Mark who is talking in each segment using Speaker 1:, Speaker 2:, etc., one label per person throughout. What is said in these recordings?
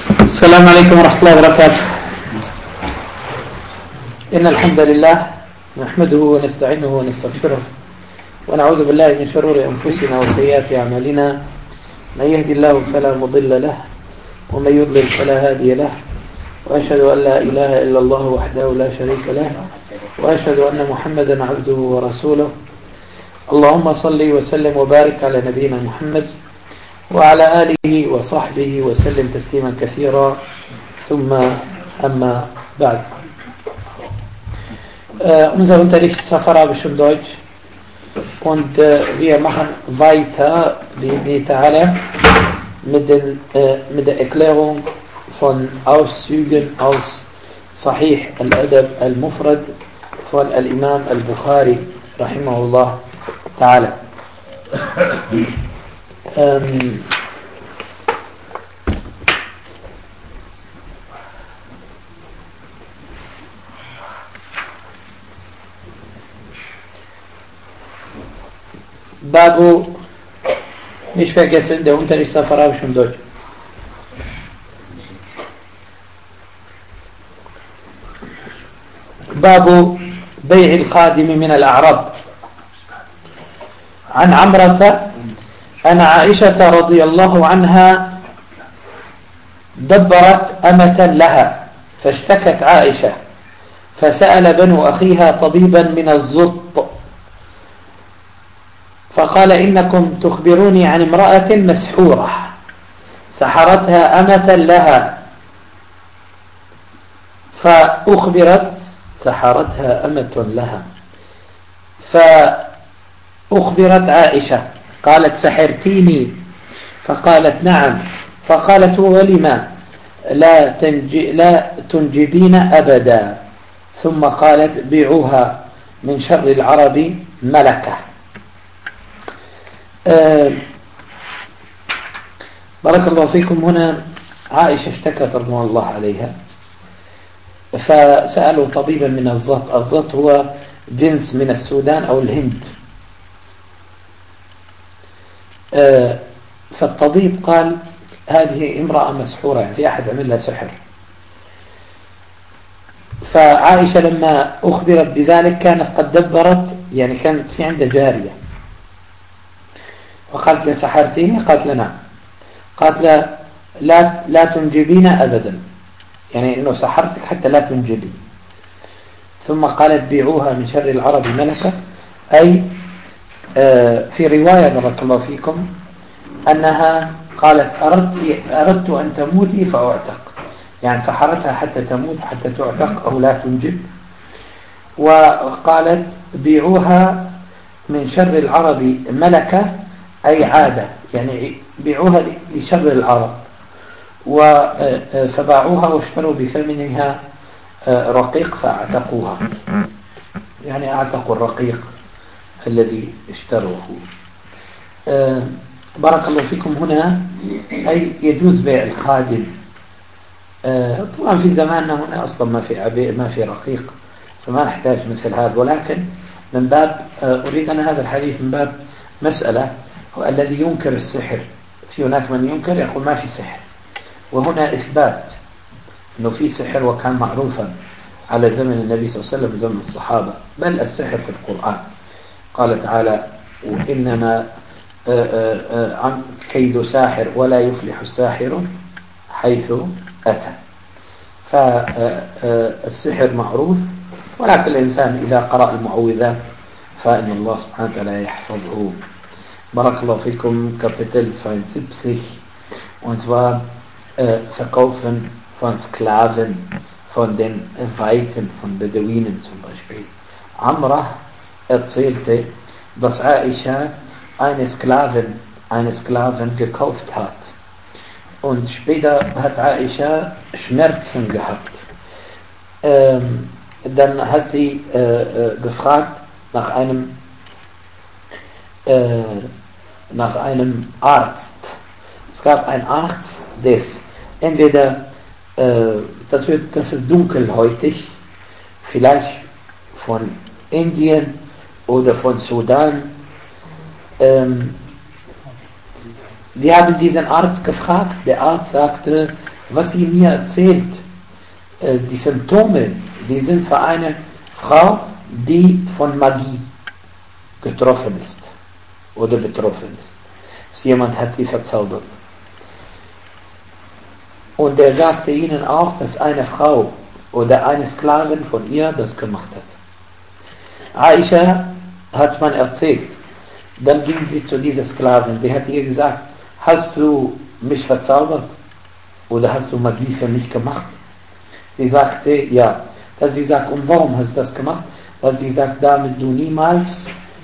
Speaker 1: السلام عليكم ورحمة الله وبركاته. إن الحمد لله نحمده ونستعينه ونستغفره ونعوذ بالله من شرور أنفسنا وسيئات أعمالنا. من يهدي الله فلا مضل له ومن يضلل فلا هادي له، وأشهد أن لا إله إلا الله وحده لا شريك له، وأشهد أن محمدا عبده ورسوله. اللهم صل وسلم وبارك على نبينا محمد وعلى آله وصحبه وسلم تسليما كثيرا. ثم أما بعد. Unser Unterricht ist auf Arabisch und Deutsch und wir machen weiter mit der Erklärung von Auszügen aus Sahih al-Adab al-Mufrad von al-Imam al-Bukhari rahimahullah ta'ala. Babu, nicht vergessen, der Unterricht ist auf Arabisch und Deutsch. باب بيع الخادم من الأعراب. عن عمرة أن عائشة رضي الله عنها دبرت أمة لها فاشتكت عائشة فسأل بنو أخيها طبيبا من الزط فقال إنكم تخبروني عن امرأة مسحورة سحرتها أمة لها، فأخبرت سحرتها أمة لها فأخبرت عائشة قالت سحرتيني؟ فقالت نعم. فقالت ولما لا تنجبين أبدا. ثم قالت بيعوها من شر العرب ملكة. بارك الله فيكم. هنا عائشة اشتكت رضي الله عليها فسألوا طبيبا من الزط. الزط هو جنس من السودان أو الهند. فالطبيب قال هذه امرأة مسحورة، يعني في أحد عمل لها سحر. فعائشة لما أخبرت بذلك كانت قد دبرت، يعني كانت في عندها جارية، فقالت لها سحرتيني؟ قالت لها نعم. قالت لها لا تنجبين أبدا، يعني إنه سحرتك حتى لا تنجبي. ثم قالت بيعوها من شر العرب ملكة، أي في رواية بارك الله فيكم أنها قالت أردت أن تموتي فأعتق، يعني سحرتها حتى تموت حتى تعتق أو لا تنجب. وقالت بيعوها من شر العرب ملكة، أي عادة، يعني بيعوها لشر العرب. فباعوها واشتروا بثمنها رقيق فاعتقوها، يعني اعتقوا الرقيق الذي اشتروه. بارك الله فيكم. هنا أي يجوز بيع الخادم. طبعا في زماننا هنا أصلا ما في رقيق، فما نحتاج مثل هذا، ولكن من باب أريد أن هذا الحديث من باب مسألة هو الذي ينكر السحر. في هناك من ينكر يقول ما في سحر، وهنا إثبات أنه في سحر وكان معروفا على زمن النبي صلى الله عليه وسلم وزمن الصحابة، بل السحر في القرآن. قال تعالى وإنما كيد ساحر ولا يفلح الساحر حيث أتى. فالسحر معروف، ولكن الإنسان إذا قرأ المعوذات فإن الله سبحانه وتعالى يحفظه. بارك الله فيكم. Kapitel 72, und zwar Verkaufen von Sklaven von den Weiten von Beduinen zum Beispiel. Amrah erzählte, dass Aisha eine Sklavin gekauft hat, und später hat Aisha Schmerzen gehabt. Dann hat sie gefragt nach einem Arzt. Es gab einen Arzt, des entweder das ist dunkelhäutig, vielleicht von Indien oder von Sudan. Die haben diesen Arzt gefragt. Der Arzt sagte, was sie mir erzählt, die Symptome, die sind für eine Frau, die von Magie getroffen ist oder betroffen ist. Jemand hat sie verzaubert. Und er sagte ihnen auch, dass eine Frau oder eine Sklavin von ihr das gemacht hat. Aisha hat man erzählt. Dann ging sie zu dieser Sklavin. Sie hat ihr gesagt, hast du mich verzaubert? Oder hast du Magie für mich gemacht? Sie sagte, ja. Dann sie sagt, und warum hast du das gemacht? Weil sie sagt, damit du niemals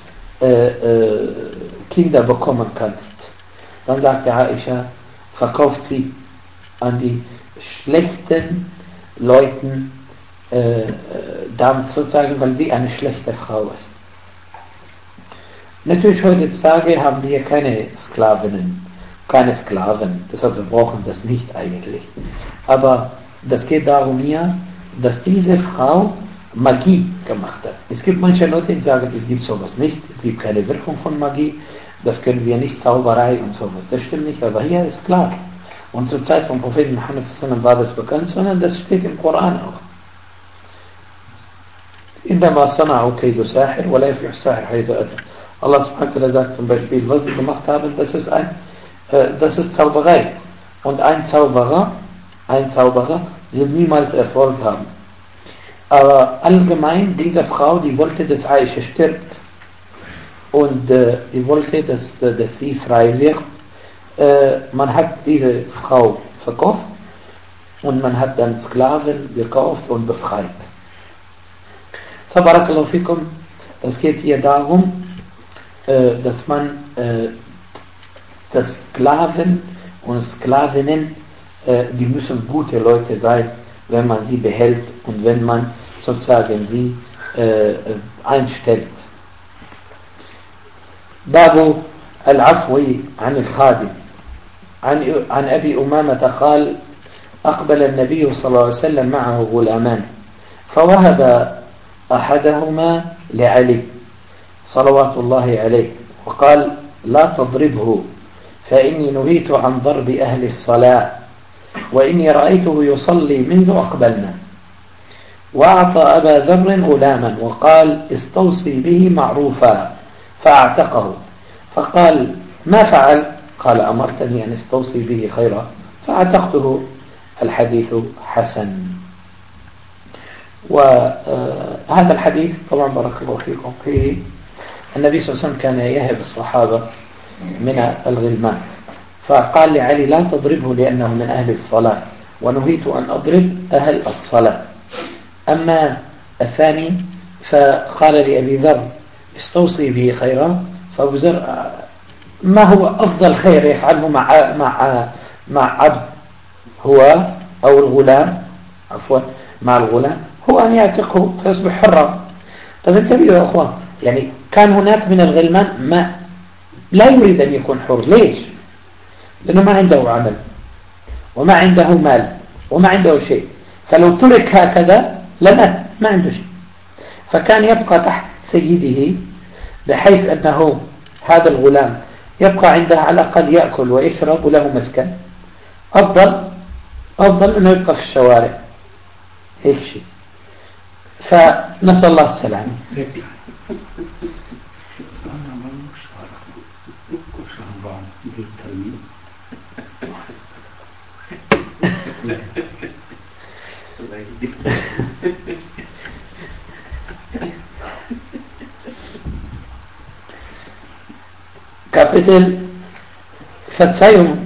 Speaker 1: Kinder bekommen kannst. Dann sagte Aisha, verkauft sie an die schlechten Leuten, damit sozusagen, weil sie eine schlechte Frau ist. Natürlich heutzutage haben wir keine Sklavinnen, keine Sklaven, deshalb wir brauchen das nicht eigentlich. Aber das geht darum hier, dass diese Frau Magie gemacht hat. Es gibt manche Leute, die sagen, es gibt sowas nicht, es gibt keine Wirkung von Magie, das können wir nicht, Zauberei und sowas. Das stimmt nicht, aber hier ist klar. Und zur Zeit vom Propheten Muhammad war das bekannt, sondern das steht im Koran auch. إنما صنعوا كيد ساحر ولا يفلح الساحر حيث أتى. Allah subhanahu wa ta'ala sagt zum Beispiel, was sie gemacht haben, das ist Zauberei. Und ein Zauberer wird niemals Erfolg haben. Aber allgemein, diese Frau, die wollte, dass Aisha stirbt. Und die wollte, dass sie frei wird. Man hat diese Frau verkauft und man hat dann Sklaven gekauft und befreit. Barakallahu fikum, es geht hier darum, dass man dass Sklaven und Sklavinnen, die müssen gute Leute sein, wenn man sie behält und wenn man sozusagen sie einstellt. Babu al-Afwi an al-Khadim. عن أبي أمامة قال أقبل النبي صلى الله عليه وسلم معه غلامان فوهب أحدهما لعلي صلوات الله عليه وقال لا تضربه فإني نهيت عن ضرب أهل الصلاة وإني رأيته يصلي منذ أقبلنا وأعطى أبا ذر غلاما وقال استوصي به معروفا فأعتقه فقال ما فعل؟ قال أمرتني أن استوصي به خيرا فأعتقته. الحديث حسن. وهذا الحديث طبعا بارك الله فيكم فيه النبي صلى الله عليه وسلم كان يهب الصحابة من الغلمان فقال لعلي لا تضربه لأنه من أهل الصلاة ونهيت أن أضرب أهل الصلاة. أما الثاني فقال لأبي ذر استوصي به خيرا فأبو ذر ما هو أفضل خير يفعله مع عبد هو أو الغلام عفوا مع الغلام هو أن يعتقه فيصبح حرا. طب انتبهوا يا أخوان، يعني كان هناك من الغلمان ما لا يريد أن يكون حر. ليش؟ لأنه ما عنده عمل وما عنده مال وما عنده شيء، فلو ترك هكذا لمات ما عنده شيء، فكان يبقى تحت سيده بحيث أنه هذا الغلام يبقى عنده على الأقل يأكل ويشرب وله مسكن. أفضل أنه يبقى في الشوارع هيك شيء. فنسأل الله السلامة. Kapitel Verzeihung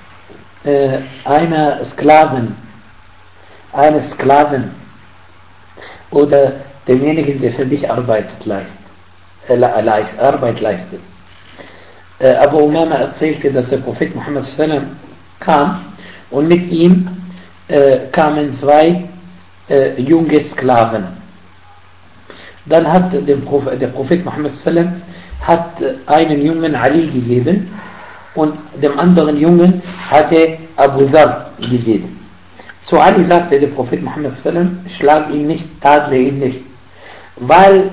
Speaker 1: einer Sklavin oder demjenigen, der für dich Arbeit leistet. Abu Umama erzählte, dass der Prophet Muhammad sallam kam und mit ihm kamen zwei junge Sklaven. Dann hat der Prophet Muhammad sallam hat einen Jungen Ali gegeben und dem anderen Jungen hatte Abu Dhar gegeben. Zu Ali sagte der Prophet Muhammad sallam, schlag ihn nicht, tadle ihn nicht, weil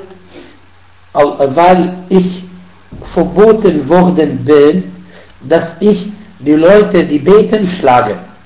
Speaker 1: ich verboten worden bin, dass ich die Leute, die beten, schlage.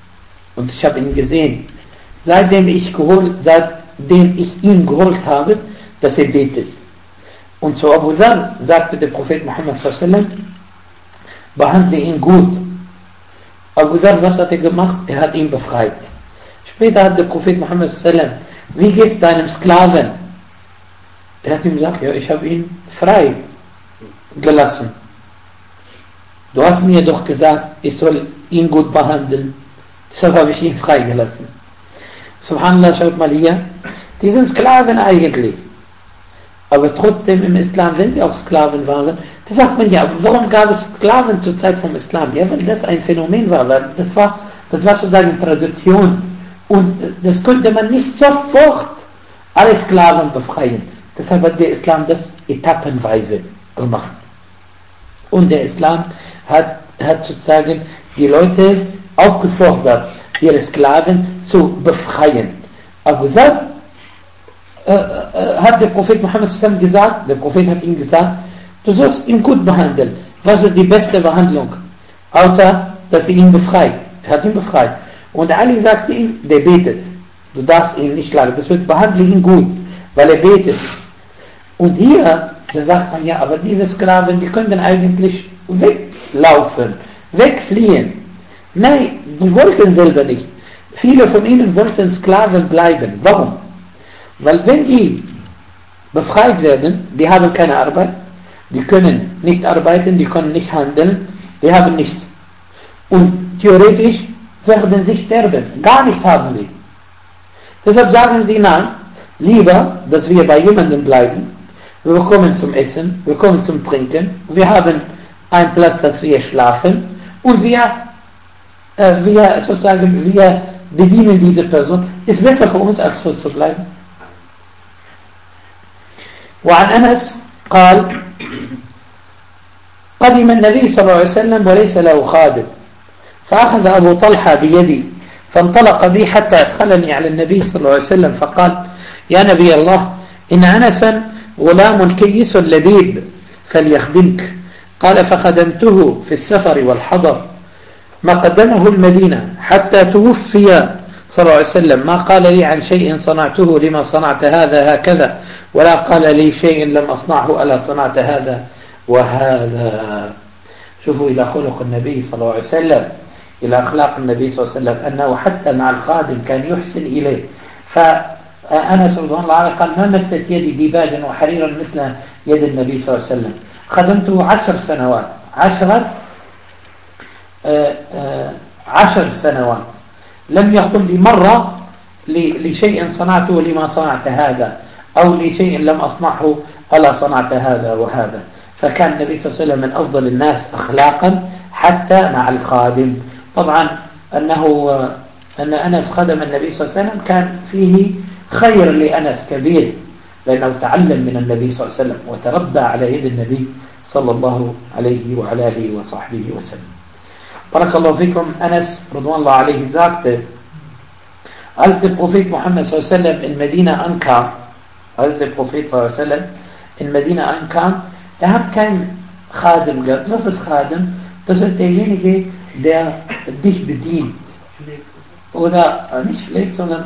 Speaker 1: und ich habe ihn gesehen, seitdem ich ihn geholt habe, dass er betet. Und zu Abu Dharr sagte der Prophet Muhammad sallallahu behandle ihn gut. Abu Dharr, was hat er gemacht? Er hat ihn befreit. Später hat der Prophet Muhammad sallallahu wie geht's deinem Sklaven? Er hat ihm gesagt, ja, ich habe ihn frei gelassen. Du hast mir doch gesagt, ich soll ihn gut behandeln. Deshalb habe ich ihn freigelassen. Subhanallah, schaut mal hier. Die sind Sklaven eigentlich. Aber trotzdem im Islam, wenn sie auch Sklaven waren, da sagt man ja, warum gab es Sklaven zur Zeit vom Islam? Ja, weil das ein Phänomen war, weil das war sozusagen Tradition. Und das konnte man nicht sofort alle Sklaven befreien. Deshalb hat der Islam das etappenweise gemacht. Und der Islam hat sozusagen die Leute aufgefordert, ihre Sklaven zu befreien. Abu Dharr hat der Prophet Muhammad gesagt, der Prophet hat ihm gesagt, du sollst ihn gut behandeln. Was ist die beste Behandlung? Außer, dass er ihn befreit. Er hat ihn befreit. Und Ali sagte ihm, der betet. Du darfst ihn nicht schlagen. Das wird, behandle ihn gut, weil er betet. Und hier, da sagt man ja, aber diese Sklaven, die können eigentlich weglaufen, wegfliehen. Nein, die wollten selber nicht. Viele von ihnen wollten Sklaven bleiben. Warum? Weil wenn die befreit werden, die haben keine Arbeit, die können nicht arbeiten, die können nicht handeln, die haben nichts. Und theoretisch werden sie sterben. Gar nicht haben sie. Deshalb sagen sie, nein, lieber, dass wir bei jemandem bleiben. Wir kommen zum Essen, wir kommen zum Trinken, wir haben einen Platz, dass wir schlafen und wir bedienen diese Person. Ist besser für uns, als so zu bleiben. وعن أنس قال قدم النبي صلى الله عليه وسلم وليس له خادم فأخذ أبو طلحة بيدي فانطلق بي حتى أدخلني على النبي صلى الله عليه وسلم فقال يا نبي الله إن أنسا غلام كيس لبيب فليخدمك قال فخدمته في السفر والحضر ما قدمه المدينة حتى توفي صلى الله عليه وسلم ما قال لي عن شيء صنعته لما صنعت هذا هكذا ولا قال لي شيء لم أصنعه ألا صنعت هذا وهذا. شوفوا إلى خلق النبي صلى الله عليه وسلم، إلى أخلاق النبي صلى الله عليه وسلم، أنه حتى مع الخادم كان يحسن إليه. فأنس رضي الله عنه قال ما مست يدي ديباجا وحريرا مثل يد النبي صلى الله عليه وسلم. خدمته 10 سنوات 10 سنوات لم يقل لي مرة لشيء صنعته لما صنعت هذا أو لشيء لم أصنعه ألا صنعت هذا وهذا. فكان النبي صلى الله عليه وسلم من أفضل الناس أخلاقا حتى مع الخادم. طبعا أن أنس خدم النبي صلى الله عليه وسلم كان فيه خير لأنس كبير، لأنه تعلم من النبي صلى الله عليه وسلم وتربى على يد النبي صلى الله عليه وعلى آله وصحبه وسلم. Barakallahu fikum. Anas radhiyallahu anhu sagte, als der Prophet Muhammad sallallahu alaihi wasallam in Medina ankam, er hat kein Khadim gehabt. Was ist Khadim? Das ist derjenige, der dich bedient. Oder nicht pflegt, sondern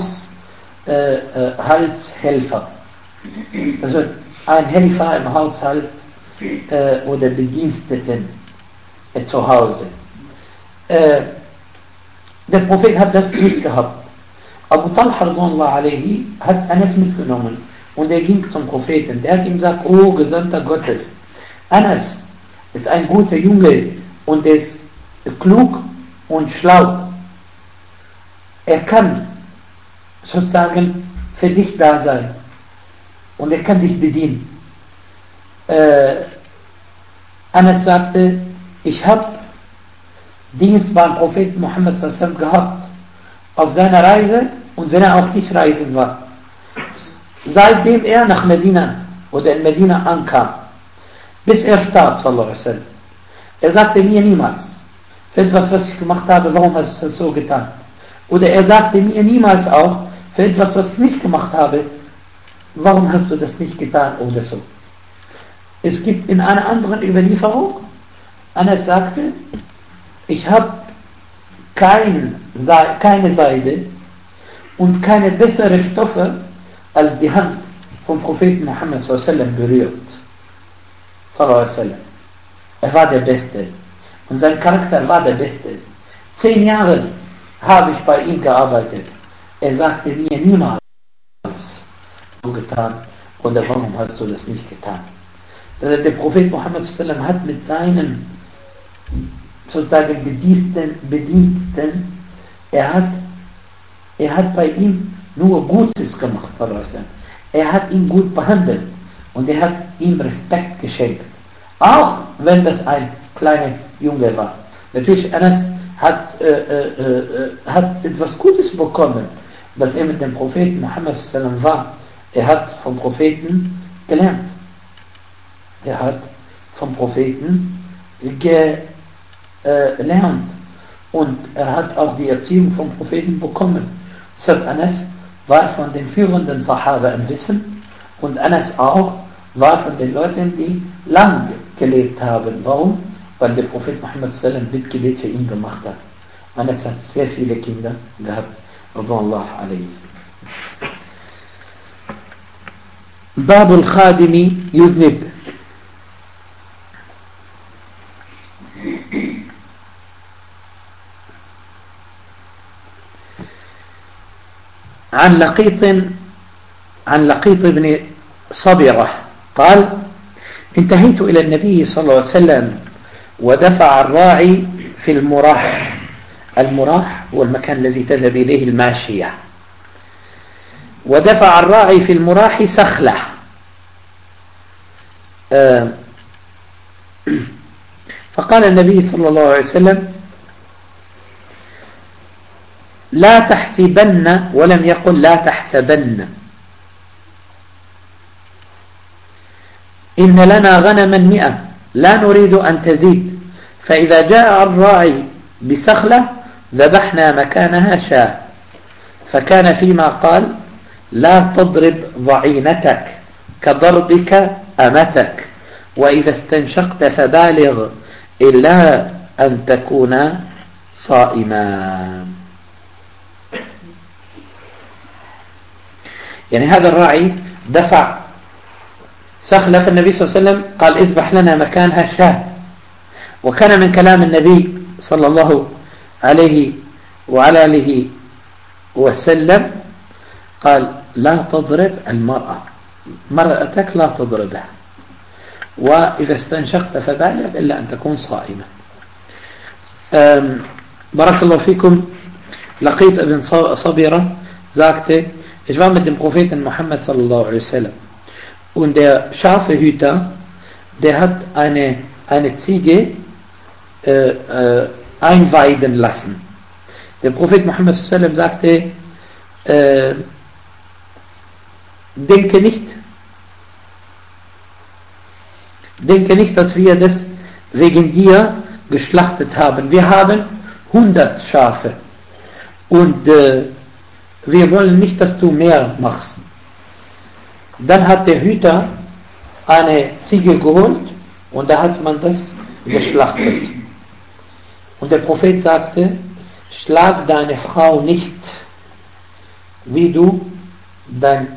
Speaker 1: Haushaltshelfer. Also ein Helfer im Haushalt oder Bediensteten zu Hause. Der Prophet hat das nicht gehabt. Abu Talha radhiyallahu anhu hat Anas mitgenommen und er ging zum Propheten. Der hat ihm gesagt, oh Gesandter Gottes, Anas ist ein guter Junge und er ist klug und schlau. Er kann sozusagen für dich da sein und er kann dich bedienen. Anas sagte, ich habe Dienst beim Propheten Muhammad sallallahu alaihi wasallam gehabt, auf seiner Reise und wenn er auch nicht reisend war. Seitdem er nach Medina oder in Medina ankam, bis er starb, sallallahu alaihi wasallam. Er sagte mir niemals, für etwas, was ich gemacht habe, warum hast du das so getan? Oder er sagte mir niemals auch, für etwas, was ich nicht gemacht habe, warum hast du das nicht getan oder so. Es gibt in einer anderen Überlieferung, Anas sagte, ich habe keine Seide und keine bessere Stoffe als die Hand vom Propheten Muhammad sallam berührt. Sallam. Er war der Beste und sein Charakter war der Beste. 10 Jahre habe ich bei ihm gearbeitet. Er sagte mir niemals so getan oder warum hast du das nicht getan? Der Prophet Muhammad sallam hat mit seinen sozusagen Bedienten, er hat bei ihm nur Gutes gemacht. Er hat ihn gut behandelt und er hat ihm Respekt geschenkt. Auch wenn das ein kleiner Junge war. Natürlich, Anas hat etwas Gutes bekommen, dass er mit dem Propheten Muhammad sallam war. Er hat vom Propheten gelernt. Er hat vom Propheten gelernt. Und er hat auch die Erziehung vom Propheten bekommen. Deshalb Anas war von den führenden Sahaba im Wissen und Anas auch war von den Leuten, die lang gelebt haben. Warum? Weil der Prophet Muhammad sallam Bittgebet für ihn gemacht hat. Anas hat sehr viele Kinder gehabt. Radallahu alayhi. Babul Khadimi yuznib. عن لقيط بن صبرة قال انتهيت إلى النبي صلى الله عليه وسلم ودفع الراعي في المراح. المراح هو المكان الذي تذهب إليه الماشية. ودفع الراعي في المراح سخلة. فقال النبي صلى الله عليه وسلم لا تحسبن ولم يقل لا تحسبن إن لنا غنما 100 لا نريد أن تزيد فإذا جاء الراعي بسخلة ذبحنا مكانها شاة. فكان فيما قال لا تضرب ضعينتك كضربك أمتك وإذا استنشقت فبالغ إلا أن تكون صائما. يعني هذا الراعي دفع سخلة فالنبي صلى الله عليه وسلم قال اذبح لنا مكانها شاة. وكان من كلام النبي صلى الله عليه وعلى آله وسلم قال لا تضرب المرأة مرأتك لا تضربها وإذا استنشقت فبالغ إلا أن تكون صائمة. بارك الله فيكم. لقيط ابن صبرة sagte, ich war mit dem Propheten Muhammad sallallahu alaihi wasallam und der Schafehüter, der hat eine Ziege einweiden lassen. Der Prophet Muhammad sallallahu alaihi wasallam sagte, denke nicht, dass wir das wegen dir geschlachtet haben. Wir haben 100 Schafe und wir wollen nicht, dass du mehr machst. Dann hat der Hüter eine Ziege geholt und da hat man das geschlachtet. Und der Prophet sagte, schlag deine Frau nicht, wie du dein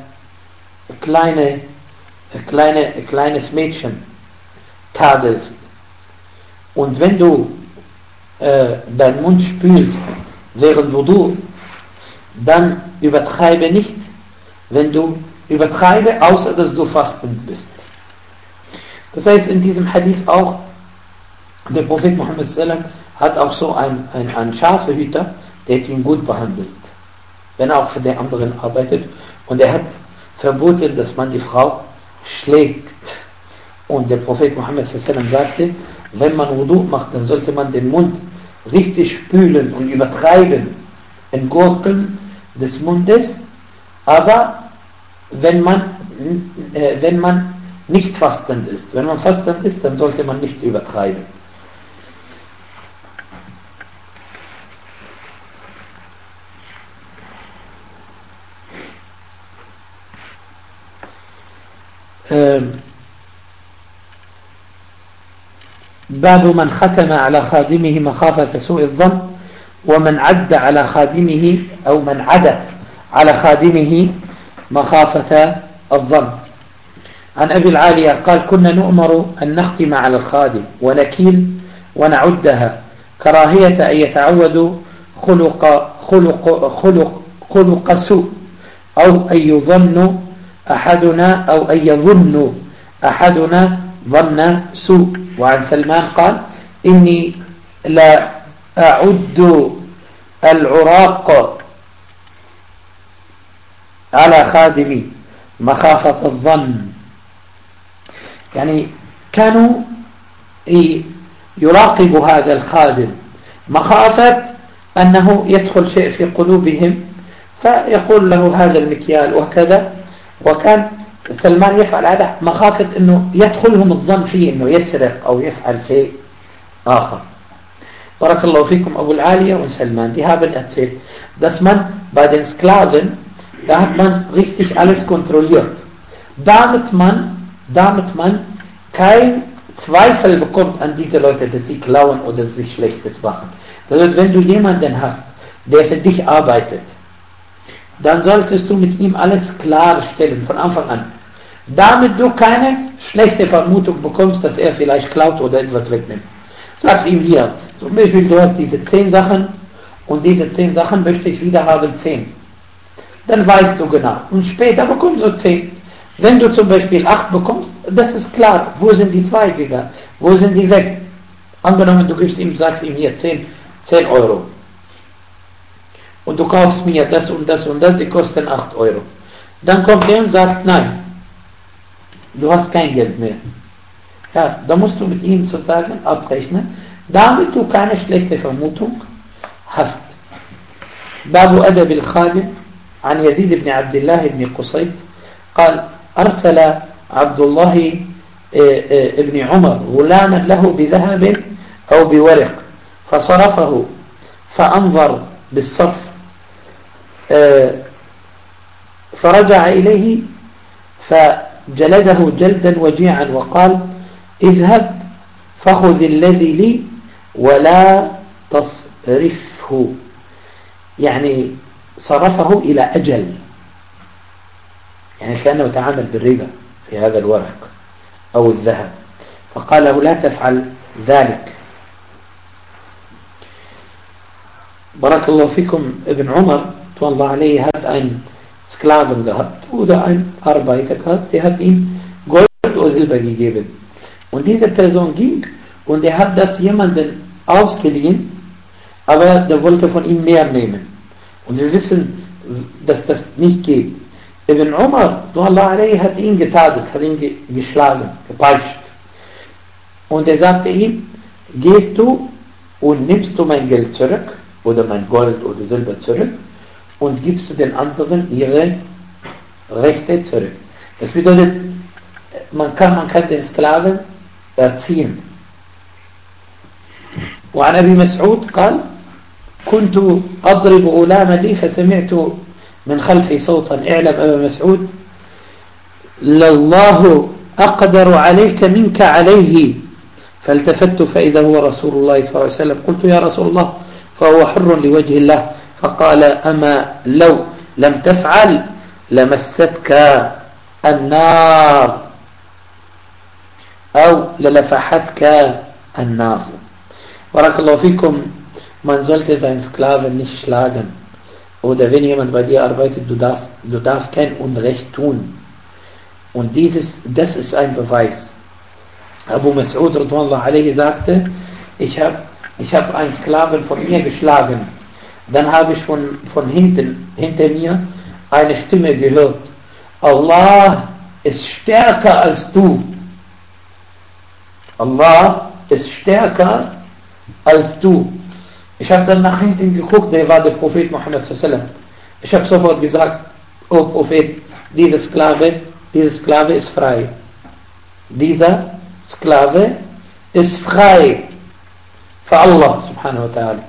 Speaker 1: kleines Mädchen tadelst. Und wenn du deinen Mund spülst, während du dann übertreibe nicht, wenn du übertreibe, außer dass du fastend bist. Das heißt in diesem Hadith auch, der Prophet Muhammad sallam hat auch so einen Schafehüter, der hat ihn gut behandelt, wenn er auch für den anderen arbeitet, und er hat verboten, dass man die Frau schlägt. Und der Prophet Muhammad sallam sagte, wenn man Wudu macht, dann sollte man den Mund richtig spülen und übertreiben, entgurken des Mundes, aber wenn man nicht fastend ist. Wenn man fastend ist, dann sollte man nicht übertreiben. باب من ختم على خادمه مخافة سوء الظن ومن عد على خادمه أو من عدا على خادمه مخافة الظن. عن أبي العالية قال كنا نؤمر أن نختم على الخادم ونكيل ونعدها كراهية أن يتعودوا خلق سوء أو أن يظن أحدنا ظن سوء. وعن سلمان قال إني لا أعد العراق على خادمي مخافة الظن. يعني كانوا يراقب هذا الخادم مخافة أنه يدخل شيء في قلوبهم فيقول له هذا المكيال وكذا. وكان سلمان يفعل هذا مخافة أنه يدخلهم الظن فيه أنه يسرق أو يفعل شيء آخر. بارك الله فيكم Abu al-Aliya und Salman, die haben erzählt, dass man bei den Sklaven, da hat man richtig alles kontrolliert, damit man kein Zweifel bekommt an diese Leute, dass sie klauen oder sich Schlechtes machen. Das heißt, wenn du jemanden hast, der für dich arbeitet, dann solltest du mit ihm alles klarstellen von Anfang an, damit du keine schlechte Vermutung bekommst, dass er vielleicht klaut oder etwas wegnimmt. Sag's ihm hier, zum Beispiel du hast diese 10 Sachen und diese 10 Sachen möchte ich wieder haben 10. Dann weißt du genau. Und später bekommst du 10. Wenn du zum Beispiel 8 bekommst, das ist klar. Wo sind die 2 gegangen? Wo sind die weg? Angenommen, du sagst ihm hier 10 Euro. Und du kaufst mir das und das und das, die kosten 8 Euro. Dann kommt er und sagt, nein, du hast kein Geld mehr. Ja, da musst du mit ihm sozusagen abrechnen, damit du keine schlechte Vermutung hast. Babu Adab al-Khadim an Yazid ibn Abdullah ibn Qusayt قال أرسل عبد الله ابن عمر غلاما له بذهب أو بورق فصرفه فأنظر بالصرف فرجع إليه فجلده جلدا وجيعا وقال اذهب فخذ الذي لي ولا تصرفه. يعني صرفه إلى أجل، يعني كأنه تعامل بالربا في هذا الورق أو الذهب، فقال له لا تفعل ذلك. بارك الله فيكم. ابن Umar Allah alayhi hat einen Sklaven gehabt oder einen Arbeiter gehabt, der hat ihm Gold oder Silber gegeben. Und diese Person ging und er hat das jemanden ausgeliehen, aber der wollte von ihm mehr nehmen. Und wir wissen, dass das nicht geht. Ibn Umar Allah alayhi hat ihn getadelt, hat ihn geschlagen, gepeitscht. Und er sagte ihm, gehst du und nimmst du mein Geld zurück oder mein Gold oder Silber zurück und gibst du den anderen ihre Rechte zurück. Das bedeutet, man kann den Sklaven erziehen. وعن أبي مسعود قال كنت أضرب غلاما لي فسمعت من خلفي صوتا اعلم أبا مسعود لله أقدر عليك منك عليه فالتفت فإذا هو رسول الله صلى الله عليه وسلم قلت يا رسول الله فهو حر لوجه الله فقال أما لو لم تفعل لمستك النار أو للفحتك النار. بارك الله فيكم. Man sollte seinen Sklaven nicht schlagen. Oder wenn jemand bei dir arbeitet, du darfst kein Unrecht tun. Und das ist ein Beweis. Abu Mas'ud radhiyallahu alayhi sagte, ich hab einen Sklaven von mir geschlagen. Dann habe ich von hinter mir eine Stimme gehört. Allah ist stärker als du. Allah ist stärker als du. Ich habe dann nach hinten geguckt, der war der Prophet Muhammad sallallahu alaihi wasallam. Ich habe sofort gesagt, oh Prophet, dieser Sklave ist frei. Dieser Sklave ist frei für Allah subhanahu wa ta'ala.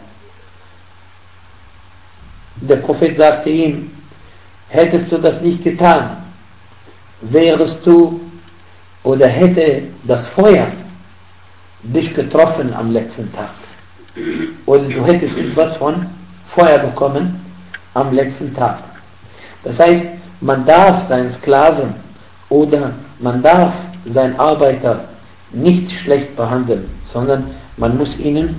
Speaker 1: Der Prophet sagte ihm, hättest du das nicht getan, wärst du oder hätte das Feuer dich getroffen am letzten Tag. oder du hättest etwas von Feuer bekommen am letzten Tag. Das heißt, man darf seinen Sklaven oder man darf seinen Arbeiter nicht schlecht behandeln, sondern man muss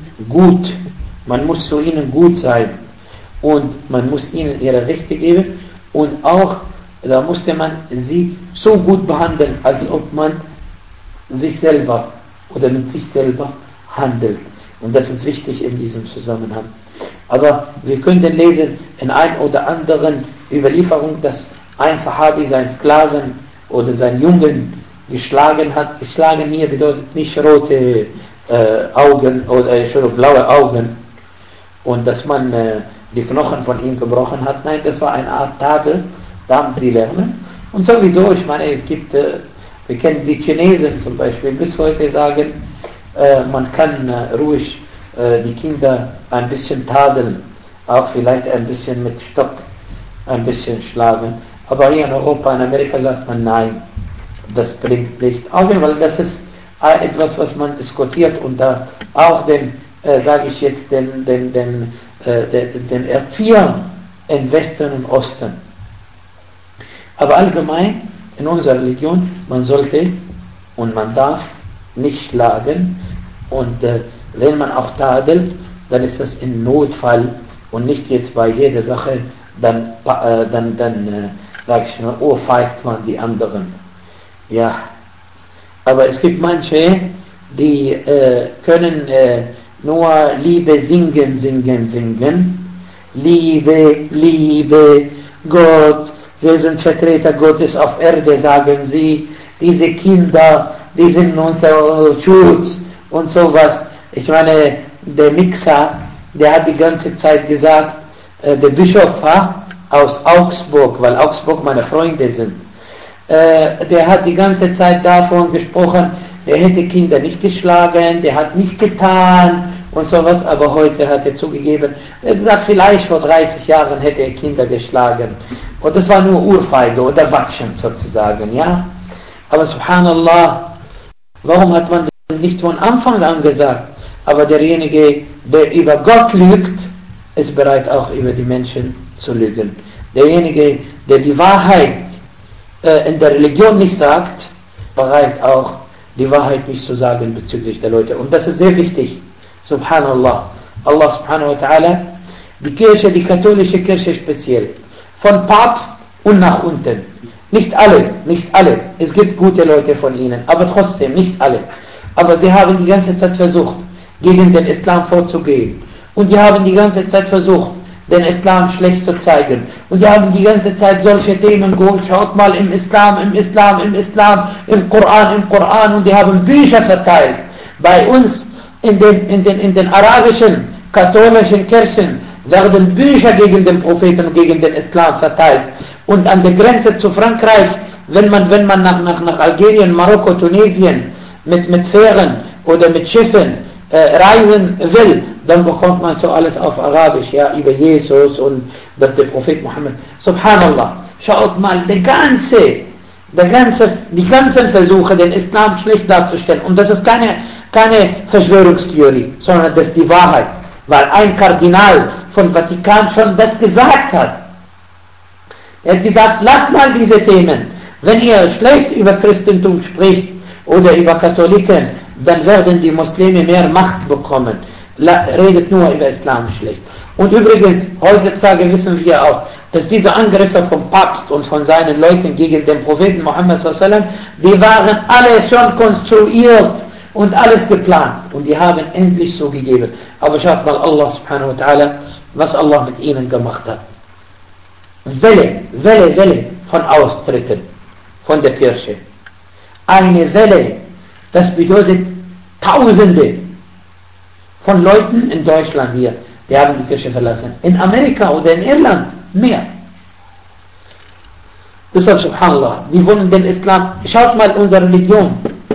Speaker 1: zu ihnen gut sein und man muss ihnen ihre Rechte geben und auch, da musste man sie so gut behandeln, als ob man sich selber oder mit sich selber handelt. Und das ist wichtig in diesem Zusammenhang. Aber wir können lesen in ein oder anderen Überlieferung, dass ein Sahabi seinen Sklaven oder seinen Jungen geschlagen hat. Geschlagen hier bedeutet nicht rote Augen oder blaue Augen und dass man die Knochen von ihm gebrochen hat. Nein, das war eine Art Tadel, damit sie lernen. Und sowieso, ich meine, es gibt, wir kennen die Chinesen zum Beispiel, bis heute sagen, man kann ruhig die Kinder ein bisschen tadeln, auch vielleicht ein bisschen mit Stock ein bisschen schlagen. Aber hier in Europa, in Amerika sagt man nein, das bringt nicht. Auf jeden Fall, das ist etwas, was man diskutiert und da auch den, sage ich jetzt, den Erziehern in Westen und Osten. Aber allgemein in unserer Religion, man sollte und man darf nicht schlagen und wenn man auch tadelt, dann ist das im Notfall und nicht jetzt bei jeder Sache, dann sag ich mal, ohrfeigt man die anderen. Ja, aber es gibt manche, die können nur Liebe singen. Liebe, Gott, wir sind Vertreter Gottes auf Erde, sagen sie. Diese Kinder, die sind unter Schutz und sowas. Ich meine, der Mixer, der hat die ganze Zeit gesagt, der Bischof aus Augsburg, weil Augsburg meine Freunde sind, der hat die ganze Zeit davon gesprochen, der hätte Kinder nicht geschlagen, der hat nicht getan und sowas, aber heute hat er zugegeben, er sagt, vielleicht vor 30 Jahren hätte er Kinder geschlagen. Und das war nur Urfeige oder Watschen sozusagen, ja. Aber subhanallah, warum hat man das nicht von Anfang an gesagt? Aber derjenige, der über Gott lügt, ist bereit auch über die Menschen zu lügen. Derjenige, der die Wahrheit in der Religion nicht sagt, bereit auch die Wahrheit nicht zu sagen bezüglich der Leute. Und das ist sehr wichtig. Subhanallah. Allah subhanahu wa ta'ala, die Kirche, die katholische Kirche speziell, von Papst und nach unten. Nicht alle. Es gibt gute Leute von ihnen, aber trotzdem nicht alle. Aber sie haben die ganze Zeit versucht, gegen den Islam vorzugehen. Und die haben die ganze Zeit versucht, den Islam schlecht zu zeigen. Und die haben die ganze Zeit solche Themen geholt. Schaut mal im Islam, im Koran. Und die haben Bücher verteilt. Bei uns in den arabischen, katholischen Kirchen werden Bücher gegen den Propheten und gegen den Islam verteilt. Und an der Grenze zu Frankreich, wenn man nach Algerien, Marokko, Tunesien mit Fähren oder mit Schiffen reisen will, dann bekommt man so alles auf Arabisch, ja, über Jesus und dass der Prophet Mohammed. Subhanallah, schaut mal, die ganzen Versuche, den Islam schlecht darzustellen. Und das ist keine Verschwörungstheorie, sondern das ist die Wahrheit. Weil ein Kardinal von Vatikan schon das gesagt hat. Er hat gesagt, lasst mal diese Themen. Wenn ihr schlecht über Christentum spricht oder über Katholiken, dann werden die Muslime mehr Macht bekommen. Redet nur über Islam schlecht. Und übrigens, heutzutage wissen wir auch, dass diese Angriffe vom Papst und von seinen Leuten gegen den Propheten Muhammad s.a.w., die waren alle schon konstruiert und alles geplant. Und die haben endlich so gegeben. Aber schaut mal Allah subhanahu wa ta'ala, was Allah mit ihnen gemacht hat. Welle von Austritten von der Kirche. Eine Welle, das bedeutet Tausende von Leuten in Deutschland hier, die haben die Kirche verlassen. In Amerika oder in Irland mehr. Deshalb, subhanallah, die wollen den Islam. Schaut mal unsere Religion.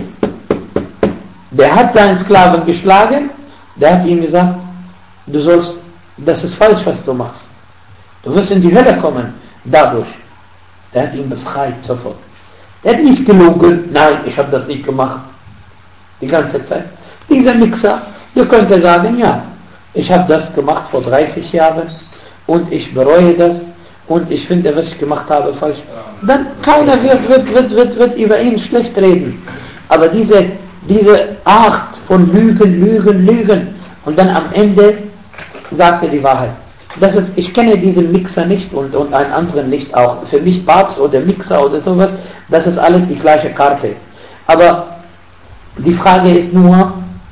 Speaker 1: Der hat seinen Sklaven geschlagen, der hat ihm gesagt, das ist falsch, was du machst. Du wirst in die Hölle kommen, dadurch. Der hat ihn befreit sofort. Der hat nicht gelogen, nein, ich habe das nicht gemacht. Die ganze Zeit. Dieser Mixer, der könnte sagen, ja, ich habe das gemacht vor 30 Jahren und ich bereue das und ich finde, was ich gemacht habe, falsch, dann keiner wird über ihn schlecht reden. Aber diese Art von Lügen und dann am Ende sagt er die Wahrheit. Ich kenne diesen Mixer nicht und einen anderen nicht auch. Für mich Papst oder Mixer oder sowas, das ist alles die gleiche Karte. Aber die Frage ist nur,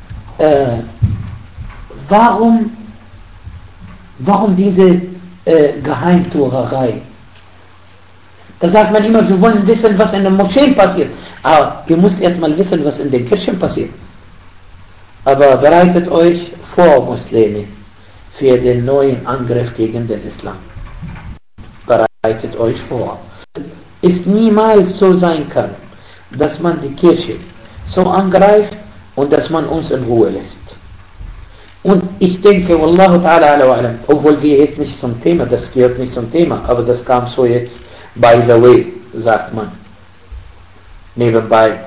Speaker 1: warum diese Geheimtuerei? Da sagt man immer, wir wollen wissen, was in den Moscheen passiert. Aber ihr müsst erstmal wissen, was in den Kirchen passiert. Aber bereitet euch vor, Muslime, für den neuen Angriff gegen den Islam. Bereitet euch vor. Es niemals so sein kann, dass man die Kirche so angreift und dass man uns in Ruhe lässt. Und ich denke, Wallahu ta'ala ala wa'alam, obwohl wir jetzt nicht zum Thema, das gehört nicht zum Thema, aber das kam so jetzt by the way, sagt man. Nebenbei.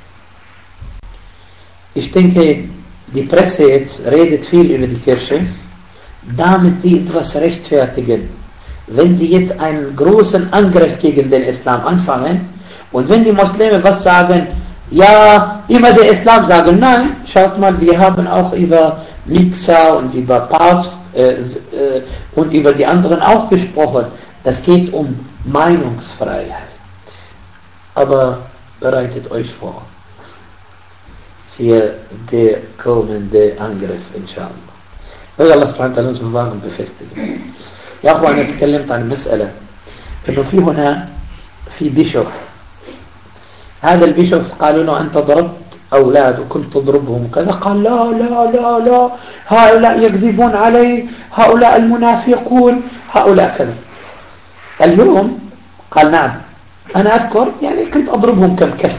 Speaker 1: Ich denke, die Presse jetzt redet viel über die Kirche, damit sie etwas rechtfertigen. Wenn sie jetzt einen großen Angriff gegen den Islam anfangen und wenn die Muslime was sagen, ja, immer der Islam sagen, nein, schaut mal, wir haben auch über Mixer und über Papst und über die anderen auch gesprochen. Das geht um Meinungsfreiheit. Aber bereitet euch vor für den kommenden Angriff, inshallah. الله سبحانه وتعالى نظام بفستك يا أخوان أنا تكلمت عن مسألة إنه في هنا في بيشوف هذا البيشوف قالوا له أنت ضربت أولاد وكنت تضربهم وكذا قال لا لا لا لا هؤلاء يكذبون علي هؤلاء المنافقون هؤلاء كذا اليوم قال نعم أنا أذكر يعني كنت أضربهم كم كف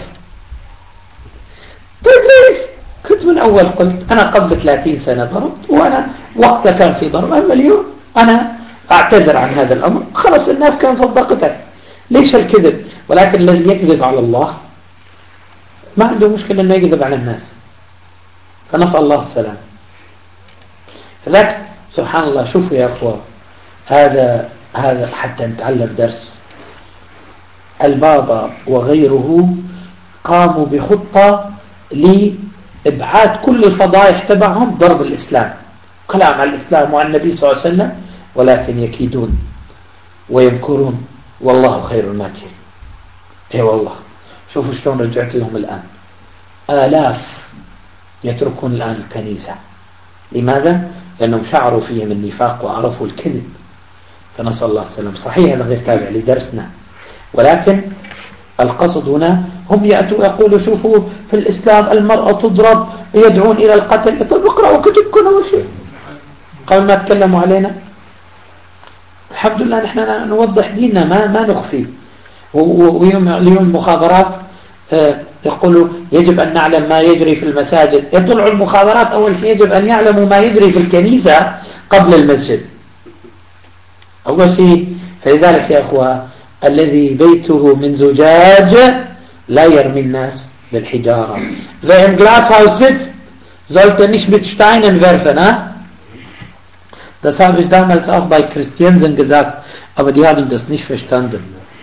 Speaker 1: طيب ليش كنت من أول قلت أنا قبل 30 سنة ضربت وأنا وقتها كان في ضرب أما اليوم أنا أعتذر عن هذا الأمر خلاص الناس كان صدقتك ليش الكذب ولكن الذي يكذب على الله ما عنده مشكلة أنه يكذب على الناس فنسأل الله السلام فلكن سبحان الله شوفوا يا أخوة هذا حتى نتعلم درس البابا وغيره قاموا بخطة لإبعاد كل الفضائح تبعهم ضرب الإسلام كلام عن الإسلام وعن النبي صلى الله عليه وسلم ولكن يكيدون ويمكرون والله خير الماكرين اي والله شوفوا شلون رجعت لهم الآن آلاف يتركون الآن الكنيسة لماذا؟ لأنهم شعروا فيهم النفاق وعرفوا الكذب فنسأل الله السلام صحيح هذا غير تابع لدرسنا ولكن القصد هنا هم يأتوا يقولوا شوفوا في الإسلام المرأة تضرب يدعون إلى القتل طيب اقرأوا كتبكم أول شيء قبل ما تكلموا علينا الحمد لله نحن نوضح ديننا ما نخفي واليوم المخابرات يقولوا يجب أن نعلم ما يجري في المساجد يطلعوا المخابرات أول شيء يجب أن يعلموا ما يجري في الكنيسة قبل المسجد أول شيء فلذلك يا أخوة الذي بيته من زجاج لا يرمي الناس بالحجارة wer im Glashaus sitzt sollte nicht mit Steinen werfen das habe ich damals auch bei Christiansen gesagt aber die haben das nicht verstanden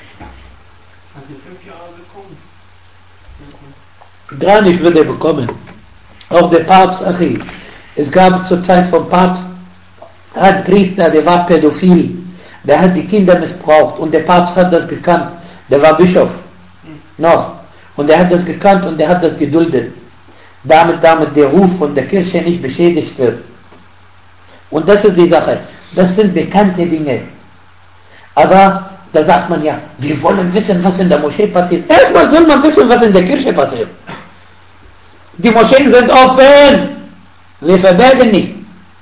Speaker 1: gar nicht wird er bekommen auch der Papst es gab zur Zeit vom Papst ein Priester der war pädophil der hat die Kinder missbraucht und der Papst hat das gekannt der war Bischof noch und der hat das gekannt und der hat das geduldet damit der Ruf von der Kirche nicht beschädigt wird und das ist die Sache das sind bekannte Dinge aber da sagt man ja wir wollen wissen was in der Moschee passiert erstmal soll man wissen was in der Kirche passiert die Moscheen sind offen wir verbergen nicht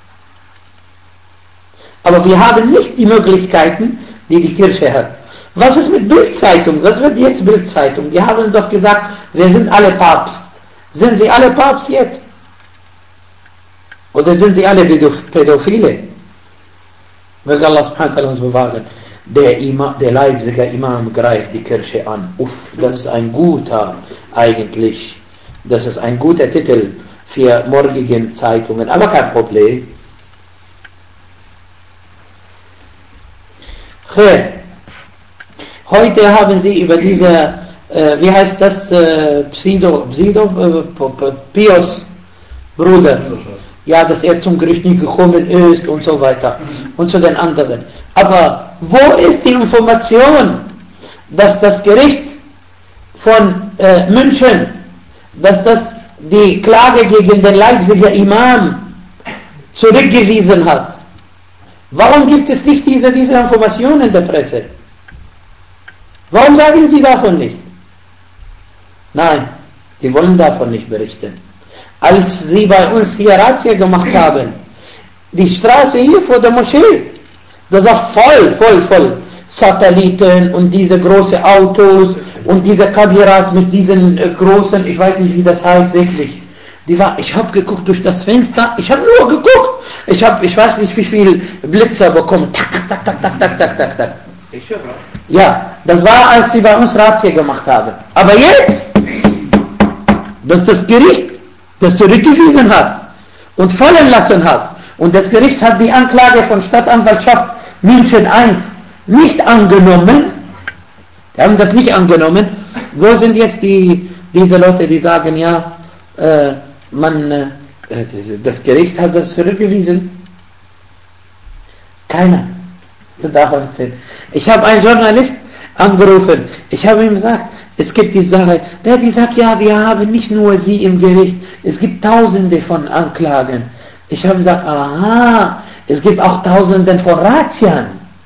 Speaker 1: aber wir haben nicht die Möglichkeiten, die die Kirche hat. Was ist mit Bildzeitung? Was wird jetzt Bildzeitung? Die haben doch gesagt, wir sind alle Papst. Sind sie alle Papst jetzt? Oder sind sie alle Pädophile? Möge Allah subhanahu wa ta'ala uns bewahren. Der Leipziger Imam greift die Kirche an. Das ist ein guter, das ist ein guter Titel für morgigen Zeitungen. Aber kein Problem. Okay. Heute haben Sie über diese, wie heißt das, Pius Bruder, ja, dass er zum Gericht nicht gekommen ist und so weiter und zu den anderen. Aber wo ist die Information, dass das Gericht von München, dass das die Klage gegen den Leipziger Imam zurückgewiesen hat? Warum gibt es nicht diese Informationen in der Presse? Warum sagen Sie davon nicht? Nein, die wollen davon nicht berichten. Als Sie bei uns hier Razzia gemacht haben, die Straße hier vor der Moschee, das war voll. Satelliten und diese großen Autos und diese Kameras mit diesen großen, ich weiß nicht wie das heißt wirklich. Ich habe geguckt durch das Fenster, ich habe nur geguckt. Ich weiß nicht wie viel Blitzer bekommen. Tak. Ja, das war, als Sie bei uns Razzia gemacht haben. Aber jetzt, dass das Gericht das zurückgewiesen hat und fallen lassen hat und das Gericht hat die Anklage von Staatsanwaltschaft München I nicht angenommen, die haben das nicht angenommen, wo sind jetzt diese Leute, die sagen, ja, das Gericht hat das zurückgewiesen? Keiner. Ich habe einen Journalist angerufen, ich habe ihm gesagt, es gibt die Sache, die sagt, ja, wir haben nicht nur Sie im Gericht, es gibt Tausende von Anklagen. Ich habe gesagt, aha, es gibt auch Tausende von Razzian.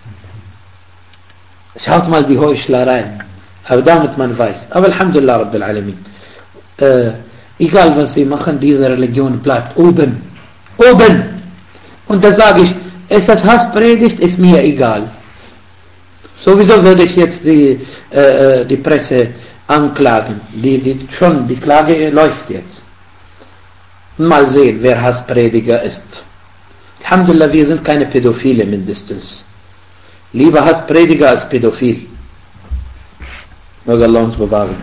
Speaker 1: Schaut mal die Heuchlerei, aber damit man weiß. Aber Alhamdulillah Rabbil Alamin. Egal was Sie machen, diese Religion bleibt oben. Und da sage ich, ist das Hasspredigt, ist mir egal. Sowieso würde ich jetzt die Presse anklagen. Die Klage läuft jetzt. Mal sehen, wer Hassprediger ist. Alhamdulillah, wir sind keine Pädophile mindestens. Lieber Hassprediger als Pädophil. Möge Allah uns bewahren.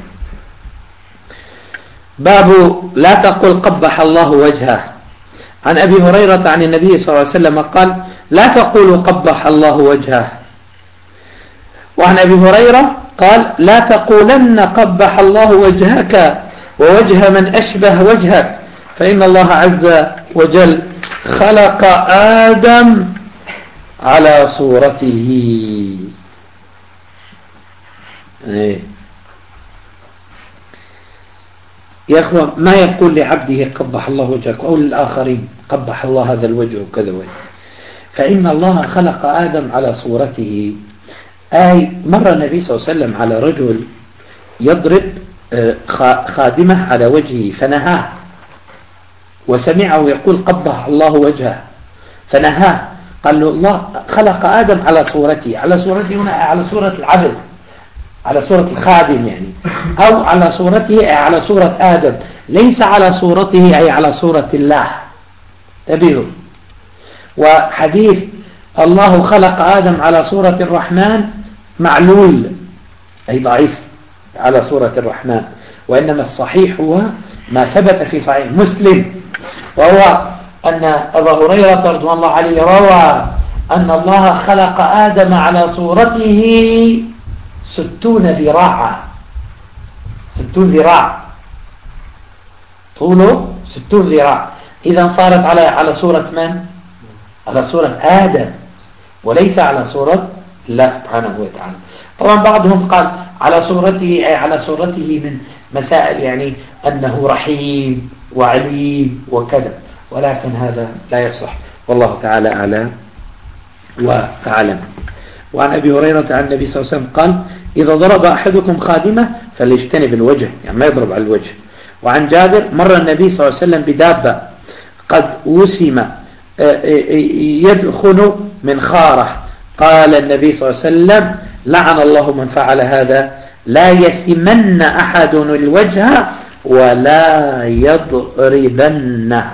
Speaker 1: Babu, la taqul qabbaha Allahu wajhah. عن أبي هريرة عن النبي صلى الله عليه وسلم قال لا تقولوا قبح الله وجهه. وعن أبي هريرة قال لا تقولن قبح الله وجهك ووجه من أشبه وجهك فإن الله عز وجل خلق آدم على صورته. يا أخوة ما يقول لعبده قبح الله وجهك أو للآخرين قبح الله هذا الوجه وكذا وجه. فإن الله خلق آدم على صورته. مر النبي صلى الله عليه وسلم على رجل يضرب خادمه على وجهه فنهاه وسمعه يقول قبح الله وجهه فنهاه. قال له الله خلق آدم على صورته. على صورته هنا على صورة العبد، على صورة الخادم يعني، أو على صورته أي على صورة آدم، ليس على صورته أي على صورة الله. انتبهوا. وحديث الله خلق آدم على صورة الرحمن معلول أي ضعيف على صورة الرحمن، وإنما الصحيح هو ما ثبت في صحيح مسلم، وهو أن أبا هريرة رضي الله عليه روى أن الله خلق آدم على صورته 60 ذراعا. 60 ذراع طوله 60 ذراع. إذا صارت على صورة من؟ على صورة آدم وليس على صورة الله سبحانه وتعالى. طبعا بعضهم قال على صورته أي على صورته من مسائل يعني أنه رحيم وعليم وكذا، ولكن هذا لا يصح والله تعالى أعلى وأعلم. وعن أبي هريرة عن النبي صلى الله عليه وسلم قال إذا ضرب أحدكم خادمه فليجتنب الوجه، يعني ما يضرب على الوجه. وعن جابر مر النبي صلى الله عليه وسلم بدابة قد وسم يدخل من خاره، قال النبي صلى الله عليه وسلم لعن الله من فعل هذا، لا يسمن أحد الوجه ولا يضربنه.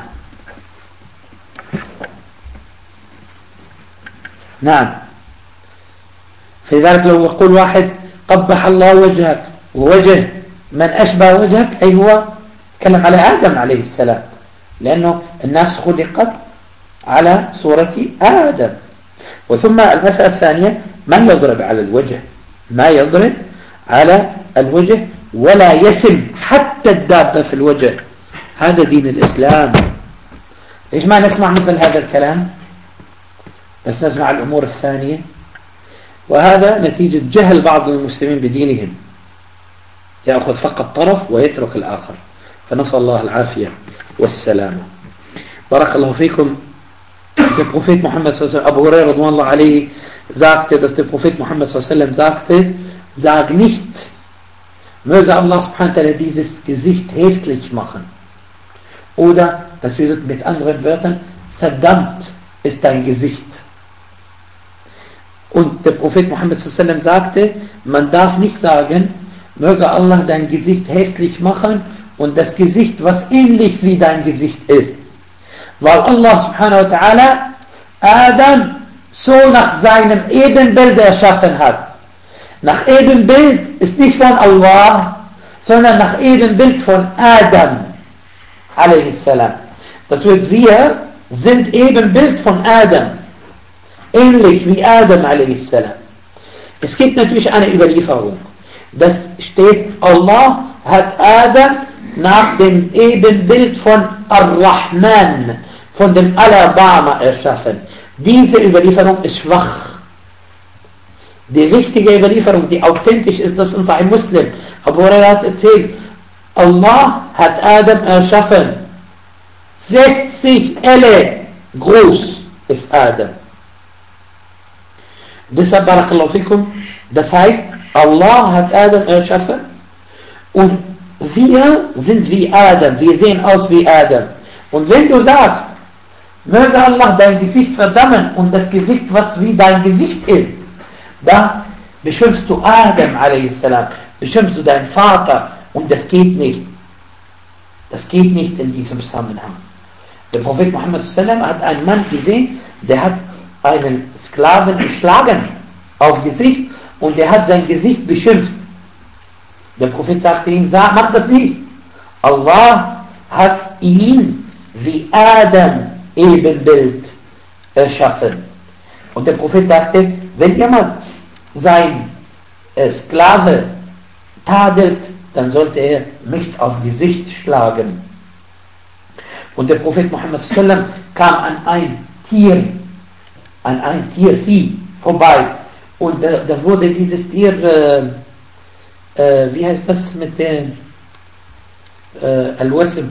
Speaker 1: نعم. فلذلك لو يقول واحد قبح الله وجهك ووجه من أشبه وجهك، أي هو تكلم على آدم عليه السلام، لأنه الناس خلقت على صورة آدم وثم المسألة الثانية ما يضرب على الوجه، ما يضرب على الوجه ولا يسم حتى الدابة في الوجه. هذا دين الإسلام. ليش ما نسمع مثل هذا الكلام بس نسمع الأمور الثانية؟ وهذا نتيجة جهل بعض المسلمين بدينهم، يأخذ فقط طرف ويترك الآخر، فنسأل الله العافية والسلامة. بارك الله فيكم. Der Prophet Muhammad sallallahu alaihi wasallam, Abu Hurairah radhiyallahu anhu sagte, dass der Prophet Muhammad sallallahu alaihi wasallam sagte, sag nicht, möge Allah subhanahu wa ta'ala dieses Gesicht hässlich machen. Oder, das bedeutet mit anderen Wörtern, verdammt ist dein Gesicht. Und der Prophet Muhammad sallallahu alaihi wasallam sagte, man darf nicht sagen, möge Allah dein Gesicht hässlich machen und das Gesicht, was ähnlich wie dein Gesicht ist. Weil Allah subhanahu wa ta'ala Adam so nach seinem Ebenbild erschaffen hat. Nach Ebenbild ist nicht von Allah, sondern nach Ebenbild von Adam a.s. Das wird, wir sind Ebenbild von Adam, ähnlich wie Adam a.s. Es gibt natürlich eine Überlieferung, das steht, Allah hat Adam nach dem Ebenbild von Ar-Rahman, von dem Al-Abama erschaffen. Diese Überlieferung ist schwach. Die richtige Überlieferung, die authentisch ist, das ist unser Muslim. Abu Hurairah hat erzählt, Allah hat Adam erschaffen. 60 Elle groß ist Adam. Deshalb, barakallahu fikum, das heißt, Allah hat Adam erschaffen und wir sind wie Adam, wir sehen aus wie Adam. Und wenn du sagst, möge Allah dein Gesicht verdammen und das Gesicht, was wie dein Gesicht ist, da beschimpfst du Adam a.s., beschimpfst du deinen Vater und das geht nicht. Das geht nicht in diesem Zusammenhang. Der Prophet Muhammad sallallahu alaihi wasallam hat einen Mann gesehen, der hat einen Sklaven geschlagen auf Gesicht und der hat sein Gesicht beschimpft. Der Prophet sagte ihm, mach das nicht. Allah hat ihn wie Adam Ebenbild erschaffen. Und der Prophet sagte, wenn jemand sein Sklave tadelt, dann sollte er nicht auf Gesicht schlagen. Und der Prophet Muhammad sallallahu alaihi wasallam kam an ein Tiervieh vorbei und da wurde dieses Tier wie heißt das mit dem Al-Wasm?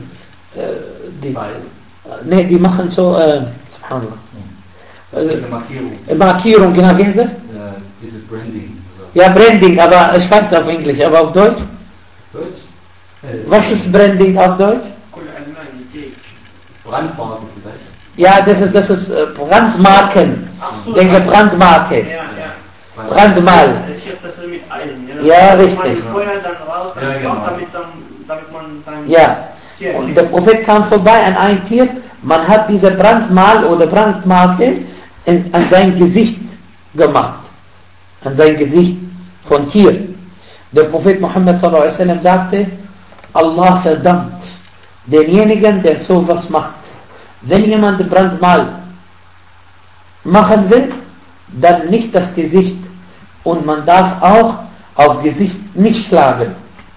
Speaker 1: Die machen so subhanallah. Markierung, genau, wie heißt das?
Speaker 2: Diese Branding.
Speaker 1: Ja, Branding, aber ich weiß es auf Englisch, aber auf Deutsch?
Speaker 2: Deutsch?
Speaker 1: Was ist Branding auf Deutsch?
Speaker 2: Brandmarken vielleicht.
Speaker 1: Ja, das ist Brandmarken. Denke Brandmarke.
Speaker 3: Ja.
Speaker 1: Brandmal.
Speaker 3: Das ist mit Eisen,
Speaker 1: Ja, richtig.
Speaker 3: Man Feuer dann raus,
Speaker 2: genau.
Speaker 3: damit man sein
Speaker 1: Ja. Und der Prophet kam vorbei an ein Tier, man hat diese Brandmal oder Brandmarke an sein Gesicht gemacht. An sein Gesicht von Tier. Der Prophet Muhammad sallallahu alaihi wasallam sagte, Allah verdammt denjenigen, der sowas macht. Wenn jemand Brandmal machen will, dann nicht das Gesicht. Und man darf auch auf Gesicht nicht schlagen.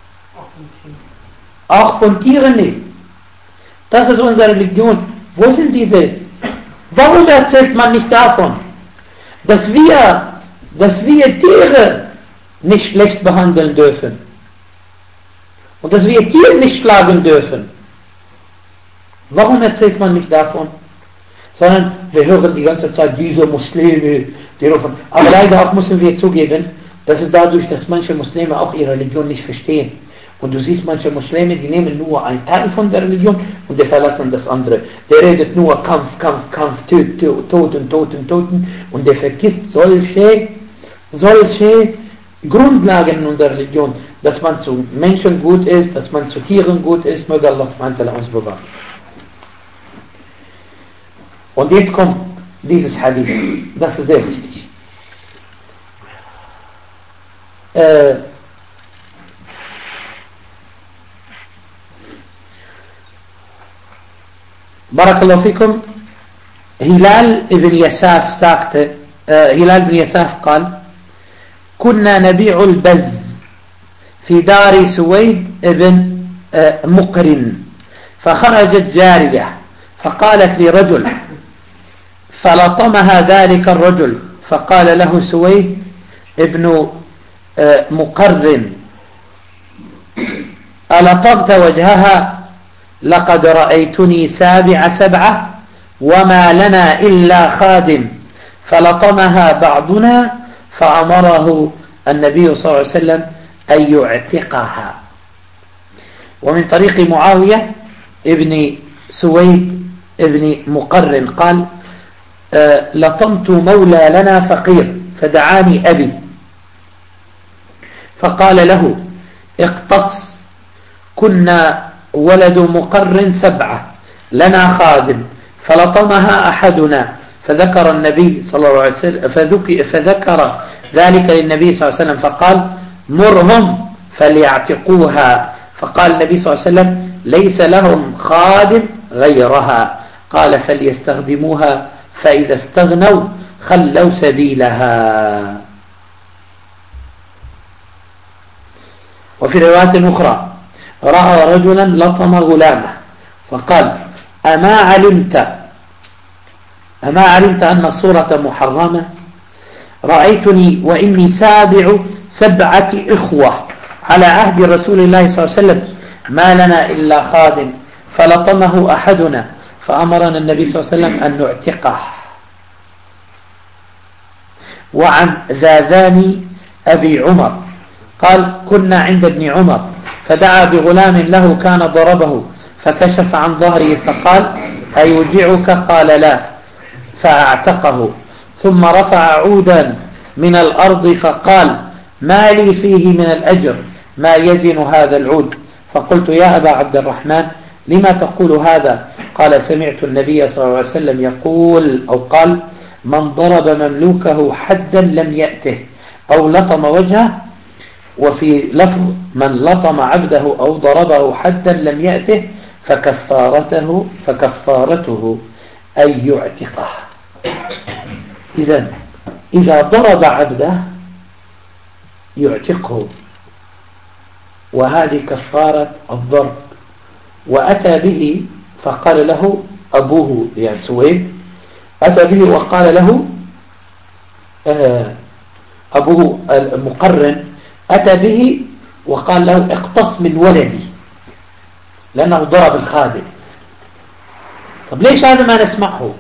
Speaker 1: Auch von Tieren nicht. Das ist unsere Religion. Wo sind diese? Warum erzählt man nicht davon, dass wir Tiere nicht schlecht behandeln dürfen? Und dass wir Tiere nicht schlagen dürfen? Warum erzählt man nicht davon? Sondern wir hören die ganze Zeit, diese Muslime, die rufen. Aber leider auch müssen wir zugeben, dass es dadurch, dass manche Muslime auch ihre Religion nicht verstehen. Und du siehst manche Muslime, die nehmen nur einen Teil von der Religion und die verlassen das andere. Der redet nur Kampf, Toten und der vergisst solche Grundlagen in unserer Religion, dass man zu Menschen gut ist, dass man zu Tieren gut ist, möge Allah subhanahu wa ta'ala uns bewahren. Und jetzt kommt dieses Hadith, das ist sehr wichtig. Barakallahu fikum, Hilal ibn Yasaf sagte, هلال بن يساف قال كنا نبيع البز في دار سويد بن مقرن، فخرجت جارية فقالت لرجل فلطمها ذلك الرجل، فقال له سويد ابن مقرن ألطمت وجهها؟ لقد رأيتني 7 وما لنا إلا خادم. فلطمها بعضنا فأمره النبي صلى الله عليه وسلم أن يعتقها. ومن طريق معاوية ابن سويد ابن مقرن قال لطمت مولى لنا فقير فدعاني أبي فقال له اقتص، كنا ولد مقرن 7 لنا خادم، فلطمها أحدنا، فذكر النبي صلى الله عليه وسلم فذكر ذلك للنبي صلى الله عليه وسلم فقال مرهم فليعتقوها. فقال النبي صلى الله عليه وسلم ليس لهم خادم غيرها، قال فليستخدموها فإذا استغنوا خلوا سبيلها. وفي رواية أخرى رأى رجلا لطم غلامه فقال أما علمت أن الصورة محرمة؟ رأيتني وإني 7 إخوة على عهد رسول الله صلى الله عليه وسلم ما لنا إلا خادم، فلطمه أحدنا فأمرنا النبي صلى الله عليه وسلم أن نعتقه. وعن ذاذان أبي عمر قال كنا عند ابن عمر فدعا بغلام له كان ضربه، فكشف عن ظهره فقال أيوجعك؟ قال لا، فاعتقه. ثم رفع عودا من الأرض فقال ما لي فيه من الأجر ما يزن هذا العود. فقلت يا أبا عبد الرحمن لما تقول هذا؟ قال سمعت النبي صلى الله عليه وسلم يقول أو قال من ضرب مملوكه حدا لم يأته أو لطم وجهه، وفي لفظ من لطم عبده أو ضربه حدا لم يأته فكفارته أن يعتقه. إذا ضرب عبده يعتقه، وهذه كفارة الضرب. وأتى به فقال له أبوه يعني سويد أتى به وقال له أبوه المقرن أتى به وقال له اقتص من ولدي لأنه ضرب الخادم. طب ليش هذا ما نسمعه؟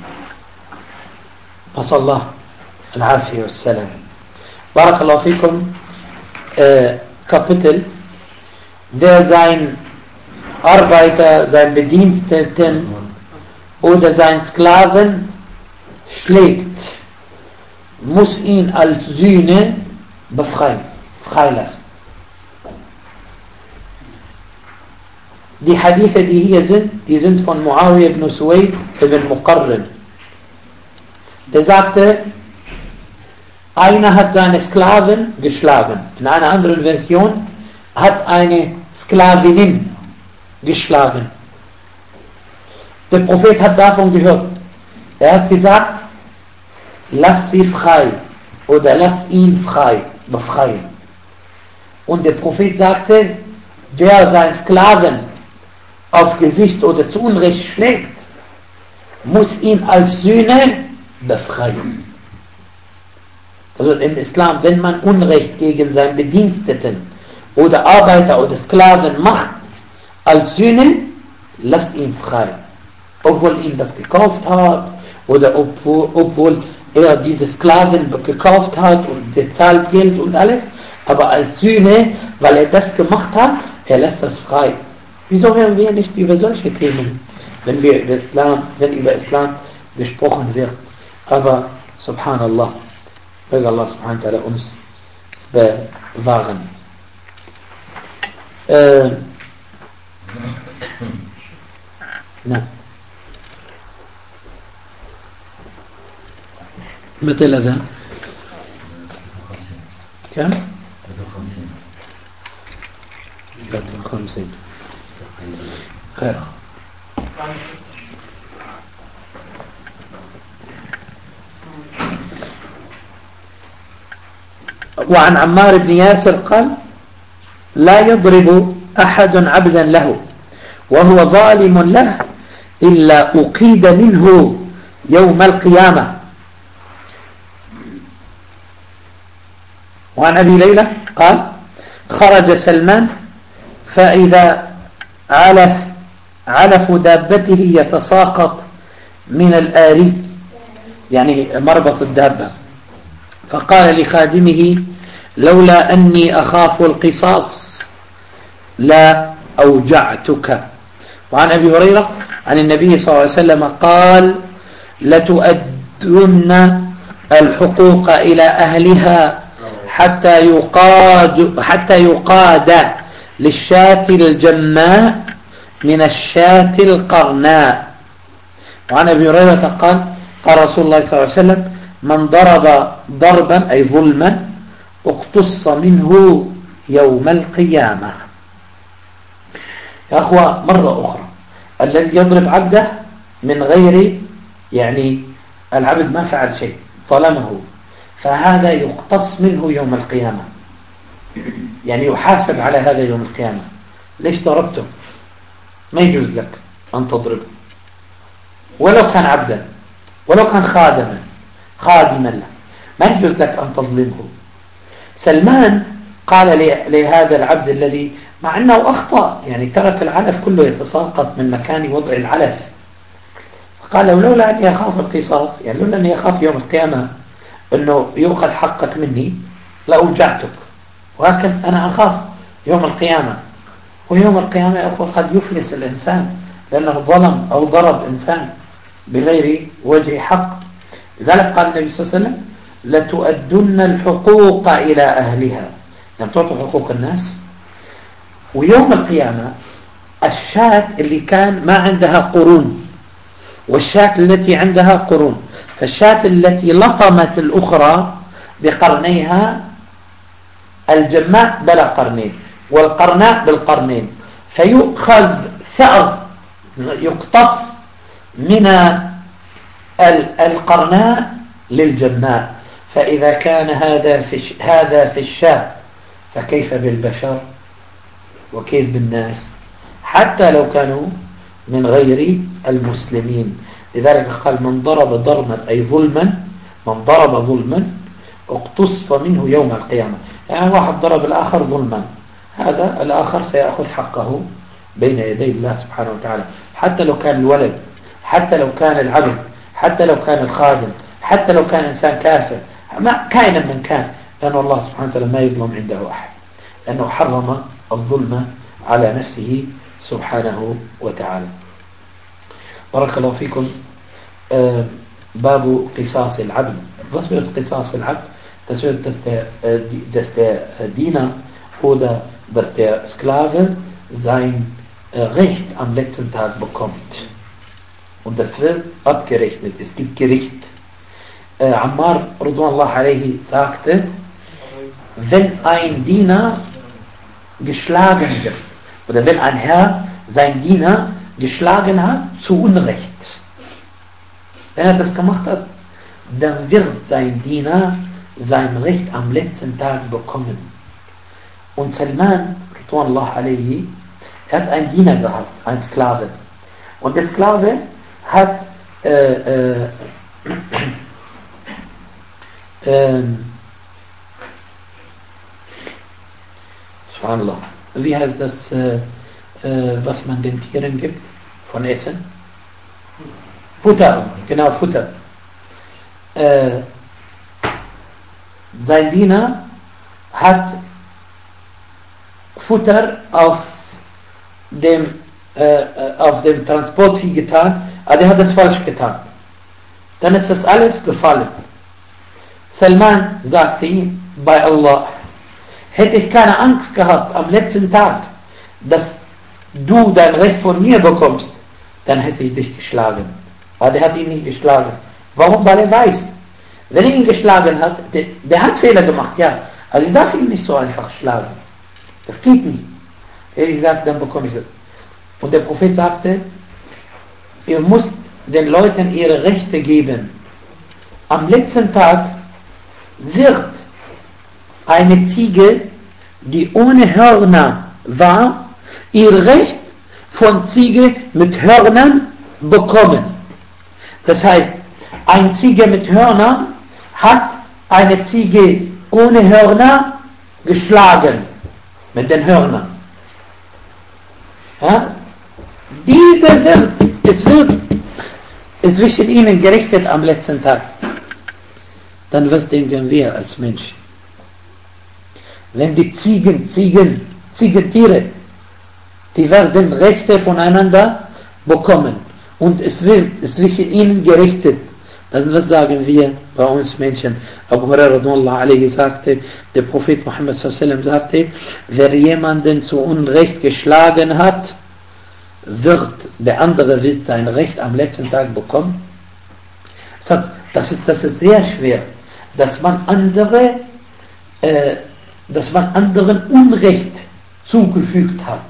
Speaker 1: نسأل الله العافية والسلام. بارك الله فيكم. Kapitel der sein Arbeiter, sein Bediensteten oder sein Sklaven schlägt, muss ihn als Sühne freilassen. Die Hadithe, die hier sind, die sind von Muawiyah ibn Suwayd ibn Muqarrin. Der sagte, einer hat seine Sklaven geschlagen. In einer anderen Version hat eine Sklavinin geschlagen. Der Prophet hat davon gehört. Er hat gesagt, lass sie frei oder lass ihn befreien. Und der Prophet sagte, wer seinen Sklaven auf Gesicht oder zu Unrecht schlägt, muss ihn als Sühne befreien. Also im Islam, wenn man Unrecht gegen seinen Bediensteten oder Arbeiter oder Sklaven macht, als Sühne, lass ihn frei. Obwohl ihn das gekauft hat oder obwohl er diese Sklaven gekauft hat und der zahlt Geld und alles, aber als Sühne, weil er das gemacht hat, er lässt das frei. Wieso hören wir nicht über solche Themen, wenn über Islam gesprochen wird? Aber subhanallah, möge Allah subhanahu wa ta'ala uns bewahren. نعم. متى الأذان؟ كم؟ 53. خير. وعن عمار بن ياسر قال لا يضرب أحد عبدا له وهو ظالم له إلا أقيد منه يوم القيامة. وعن أبي ليلى قال خرج سلمان فإذا علف دابته يتساقط من الآري يعني مربط الدابة، فقال لخادمه لولا أني أخاف القصاص لا أوجعتك. وعن أبي هريرة عن النبي صلى الله عليه وسلم قال لتؤدن الحقوق إلى أهلها حتى يقاد للشاة الجماء من الشاة القرناء. وعن أبي هريرة قال رسول الله صلى الله عليه وسلم من ضرب ضربا أي ظلما اقتص منه يوم القيامة. يا أخوة مرة أخرى الذي يضرب عبده من غير يعني العبد ما فعل شيء ظلمه فهذا يقتص منه يوم القيامة، يعني يحاسب على هذا يوم القيامة. ليش ضربته؟ ما يجوز لك أن تضربه ولو كان عبدا ولو كان خادما له، ما يجوز لك أن تظلمه. سلمان قال لهذا العبد الذي مع أنه أخطأ يعني ترك العلف كله يتساقط من مكان وضع العلف، قال لولا أني أخاف القصاص يعني لولا أني أخاف يوم القيامة أنه يؤخذ حقك مني لأوجعتك، ولكن أنا أخاف يوم القيامة. ويوم القيامة يا أخوة قد يفلس الإنسان لأنه ظلم أو ضرب إنسان بغير وجه حق. لذلك قال النبي صلى الله عليه وسلم لتؤدن الحقوق إلى أهلها، يعني تعطوا حقوق الناس. ويوم القيامة الشاة اللي كان ما عندها قرون والشاة التي عندها قرون، فالشاة التي لطمت الأخرى بقرنيها الجماء بلا قرنين والقرناء بالقرنين، فيؤخذ ثأر يقتص من القرناء للجماء. فإذا كان هذا في الشاة فكيف بالبشر وكيف بالناس حتى لو كانوا من غير المسلمين. لذلك قال من ضرب ضربا أي ظلما، من ضرب ظلما اقتص منه يوم القيامة. يعني واحد ضرب الآخر ظلما، هذا الآخر سيأخذ حقه بين يدي الله سبحانه وتعالى، حتى لو كان الولد، حتى لو كان العبد، حتى لو كان الخادم، حتى لو كان إنسان كافر، ما كائنا من كان، لأن الله سبحانه وتعالى ما يظلم عنده أحد، لأنه حرم الظلم على نفسه سبحانه وتعالى. بارك الله فيكم. باب قصاص العبد. Was wird قصاص العبد? Das wird, dass der Diener oder dass der Sklave sein Recht am letzten Tag bekommt. Und das wird abgerechnet. Es gibt Gericht. Ammar Ridwanullah alayhi sagte, wenn ein Diener geschlagen wird oder wenn ein Herr seinen Diener geschlagen hat zu Unrecht, wenn er das gemacht hat, dann wird sein Diener sein Recht am letzten Tag bekommen. Und Salman Ridwanullah alayhi hat einen Diener gehabt, einen Sklave. Und der Sklave hat Subhanallah, wie heißt das, was man den Tieren gibt von Essen? Futter, genau, Futter. Sein Diener hat Futter auf dem Transportvieh getan, aber der hat das falsch getan. Dann ist das alles gefallen. Salman sagte ihm, bei Allah, hätte ich keine Angst gehabt am letzten Tag, dass du dein Recht von mir bekommst, dann hätte ich dich geschlagen. Aber der hat ihn nicht geschlagen. Warum? Weil er weiß, wenn er ihn geschlagen hat, der hat Fehler gemacht, ja, aber ich darf ihn nicht so einfach schlagen. Das geht nicht. Er sagt, dann bekomme ich das. Und der Prophet sagte, ihr müsst den Leuten ihre Rechte geben. Am letzten Tag wird eine Ziege, die ohne Hörner war, ihr Recht von Ziege mit Hörnern bekommen. Das heißt, ein Ziege mit Hörnern hat eine Ziege ohne Hörner geschlagen, mit den Hörnern. Ja? Es wird zwischen ihnen gerichtet am letzten Tag. Dann was denken wir als Menschen? Wenn die Ziegentiere, die werden Rechte voneinander bekommen und es wird zwischen ihnen gerichtet, dann was sagen wir bei uns Menschen? Abu Hurairah sagte, der Prophet Muhammad sagte, wer jemanden zu Unrecht geschlagen hat, der andere wird sein Recht am letzten Tag bekommen. Das ist sehr schwer, dass man anderen Unrecht zugefügt hat.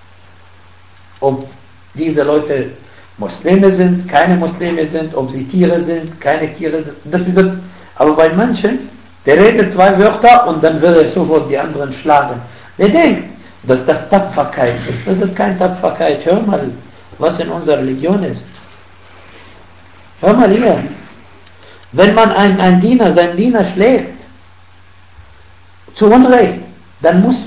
Speaker 1: Ob diese Leute Muslime sind, keine Muslime sind, ob sie Tiere sind, keine Tiere sind. Aber bei manchen, der redet 2 Wörter und dann will er sofort die anderen schlagen. Der denkt, dass das Tapferkeit ist. Das ist keine Tapferkeit. Hör mal, was in unserer Religion ist. Hör mal hier. Wenn man seinen Diener schlägt, zu Unrecht, dann muss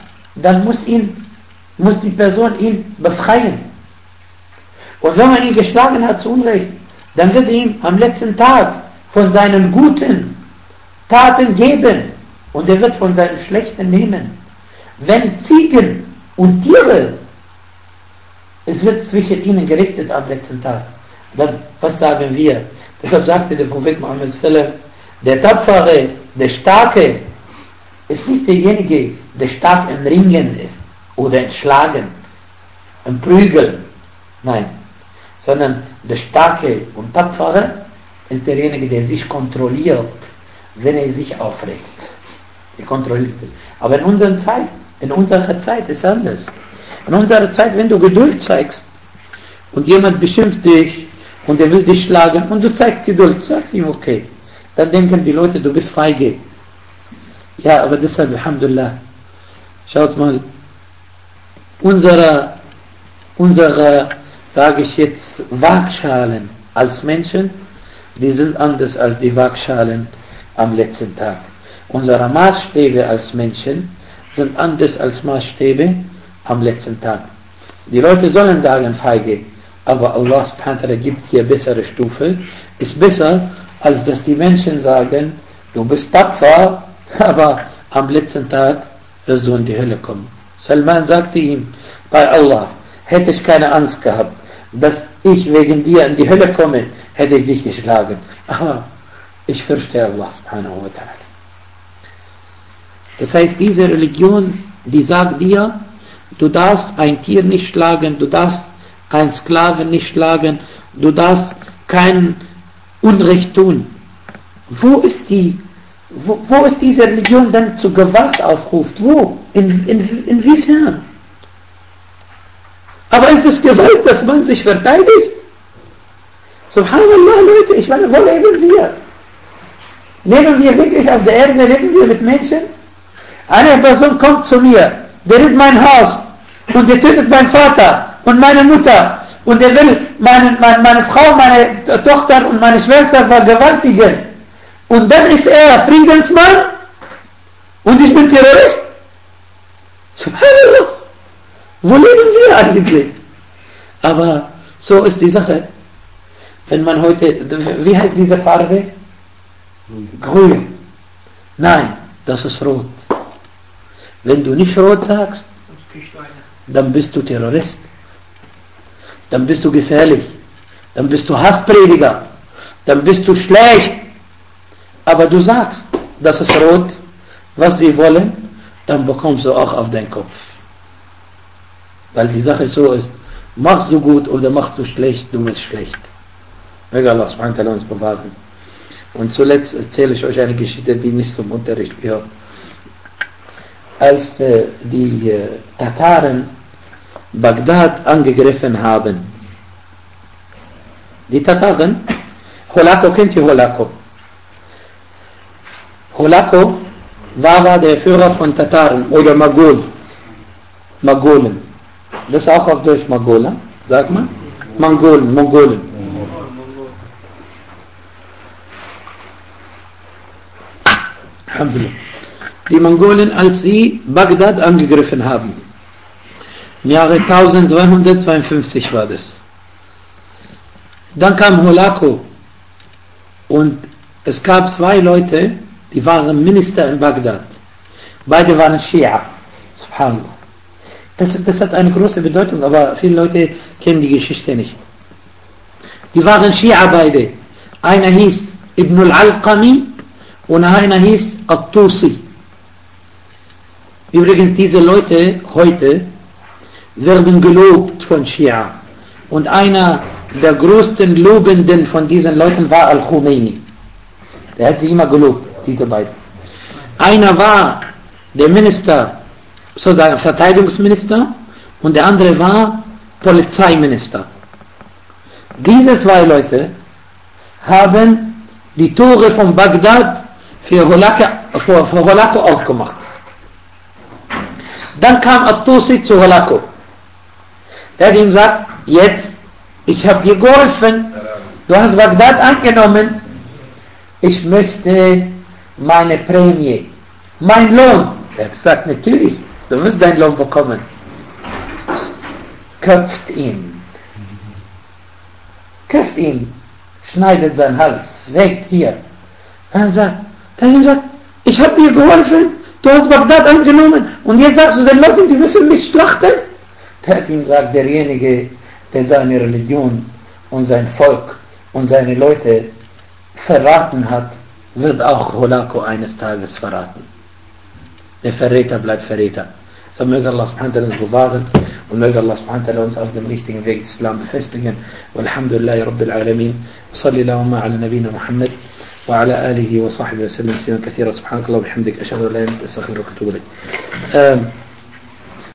Speaker 1: die Person ihn befreien. Und wenn man ihn geschlagen hat zu Unrecht, dann wird ihm am letzten Tag von seinen guten Taten geben und er wird von seinen schlechten nehmen. Wenn Ziegen und Tiere, es wird zwischen ihnen gerichtet am letzten Tag, dann was sagen wir? Deshalb sagte der Prophet Muhammad sallam, der Tapfere, der Starke, ist nicht derjenige, der stark im Ringen ist oder im Schlagen, im Prügeln. Nein, sondern der Starke und Tapfere ist derjenige, der sich kontrolliert, wenn er sich aufregt. Er kontrolliert sich. Aber in unserer Zeit ist anders. In unserer Zeit, wenn du Geduld zeigst und jemand beschimpft dich und er will dich schlagen und du zeigst Geduld, sagst ihm okay, dann denken die Leute, du bist feige. Ja, aber deshalb, Alhamdulillah, schaut mal, unsere, sage ich jetzt, Waagschalen als Menschen, die sind anders als die Waagschalen am letzten Tag. Unsere Maßstäbe als Menschen sind anders als Maßstäbe am letzten Tag. Die Leute sollen sagen feige, aber Allah subhanahu wa ta'ala gibt hier bessere Stufe. Ist besser, als dass die Menschen sagen, du bist tapfer, aber am letzten Tag wirst du in die Hölle kommen. Salman sagte ihm, bei Allah, hätte ich keine Angst gehabt, dass ich wegen dir in die Hölle komme, hätte ich dich geschlagen. Aber ich fürchte Allah subhanahu wa ta'ala. Das heißt, diese Religion, die sagt dir, du darfst ein Tier nicht schlagen, du darfst einen Sklaven nicht schlagen, du darfst kein Unrecht tun. Wo ist diese Religion dann zu Gewalt aufruft? Wo? Inwiefern? Aber ist es Gewalt, dass man sich verteidigt? Subhanallah, Leute, ich meine, wo leben wir? Leben wir wirklich auf der Erde? Leben wir mit Menschen? Eine Person kommt zu mir, der nimmt mein Haus und der tötet meinen Vater und meine Mutter und der will meine Frau, meine Tochter und meine Schwester vergewaltigen. Und dann ist er Friedensmann und ich bin Terrorist. Subhanallah. Wo leben wir eigentlich? Aber so ist die Sache. Wenn man heute, wie heißt diese Farbe? Grün. Nein, das ist rot. Wenn du nicht rot sagst, dann bist du Terrorist. Dann bist du gefährlich. Dann bist du Hassprediger. Dann bist du schlecht. Aber du sagst, das ist rot, was sie wollen, dann bekommst du auch auf deinen Kopf. Weil die Sache so ist, machst du gut oder machst du schlecht, du bist schlecht. Möge Allah subhanahu wa ta'ala uns bewahren. Und zuletzt erzähle ich euch eine Geschichte, die nicht zum Unterricht gehört. Als die Tataren Bagdad angegriffen haben. Die Tataren, Holako, kennt ihr Holako? Holako war der Führer von Tataren oder Mongolen. Das ist auch auf Deutsch Mongoler, sag mal. Mongolen. Alhamdulillah. Die Mongolen, als sie Bagdad angegriffen haben. Im Jahre 1252 war das. Dann kam Holako und es gab zwei Leute, die waren Minister in Bagdad. Beide waren Schia. Subhanallah. Das hat eine große Bedeutung, aber viele Leute kennen die Geschichte nicht. Die waren Schia beide. Einer hieß Ibn al-Alqami und einer hieß At-Tusi. Übrigens, diese Leute heute werden gelobt von Schia. Und einer der größten Lobenden von diesen Leuten war Al-Khomeini. Der hat sie immer gelobt, diese beiden. Einer war der Minister, sozusagen Verteidigungsminister, und der andere war Polizeiminister. Diese zwei Leute haben die Tore von Bagdad für Holako aufgemacht. Dann kam At-Tusi zu Holako. Der hat ihm gesagt, jetzt, ich habe dir geholfen, du hast Bagdad angenommen, ich möchte meine Prämie, mein Lohn. Er hat gesagt, natürlich, du wirst deinen Lohn bekommen. Köpft ihn, schneidet seinen Hals, weg hier. Dann hat er ihm gesagt, ich habe dir geholfen, du hast Bagdad angenommen und jetzt sagst du den Leuten, die müssen mich schlachten. Der hat ihm gesagt, derjenige, der seine Religion und sein Volk und seine Leute verraten hat, wird auch Holako eines Tages verraten. Der Verräter bleibt Verräter. So möge Allah subhanahu wa ta'ala uns bewahren und möge Allah subhanahu wa ta'ala uns auf dem richtigen Weg des Islam befestigen. Walhamdulillahi Rabbil Alamin. Salli Allahumma ala Nabina Muhammad wa ala alihi wa sahbihi wa sallam. Kathira subhanakallah wa bihamdik. Ashhadu an la ilaha illa anta astaghfiruka wa atubu ilayk.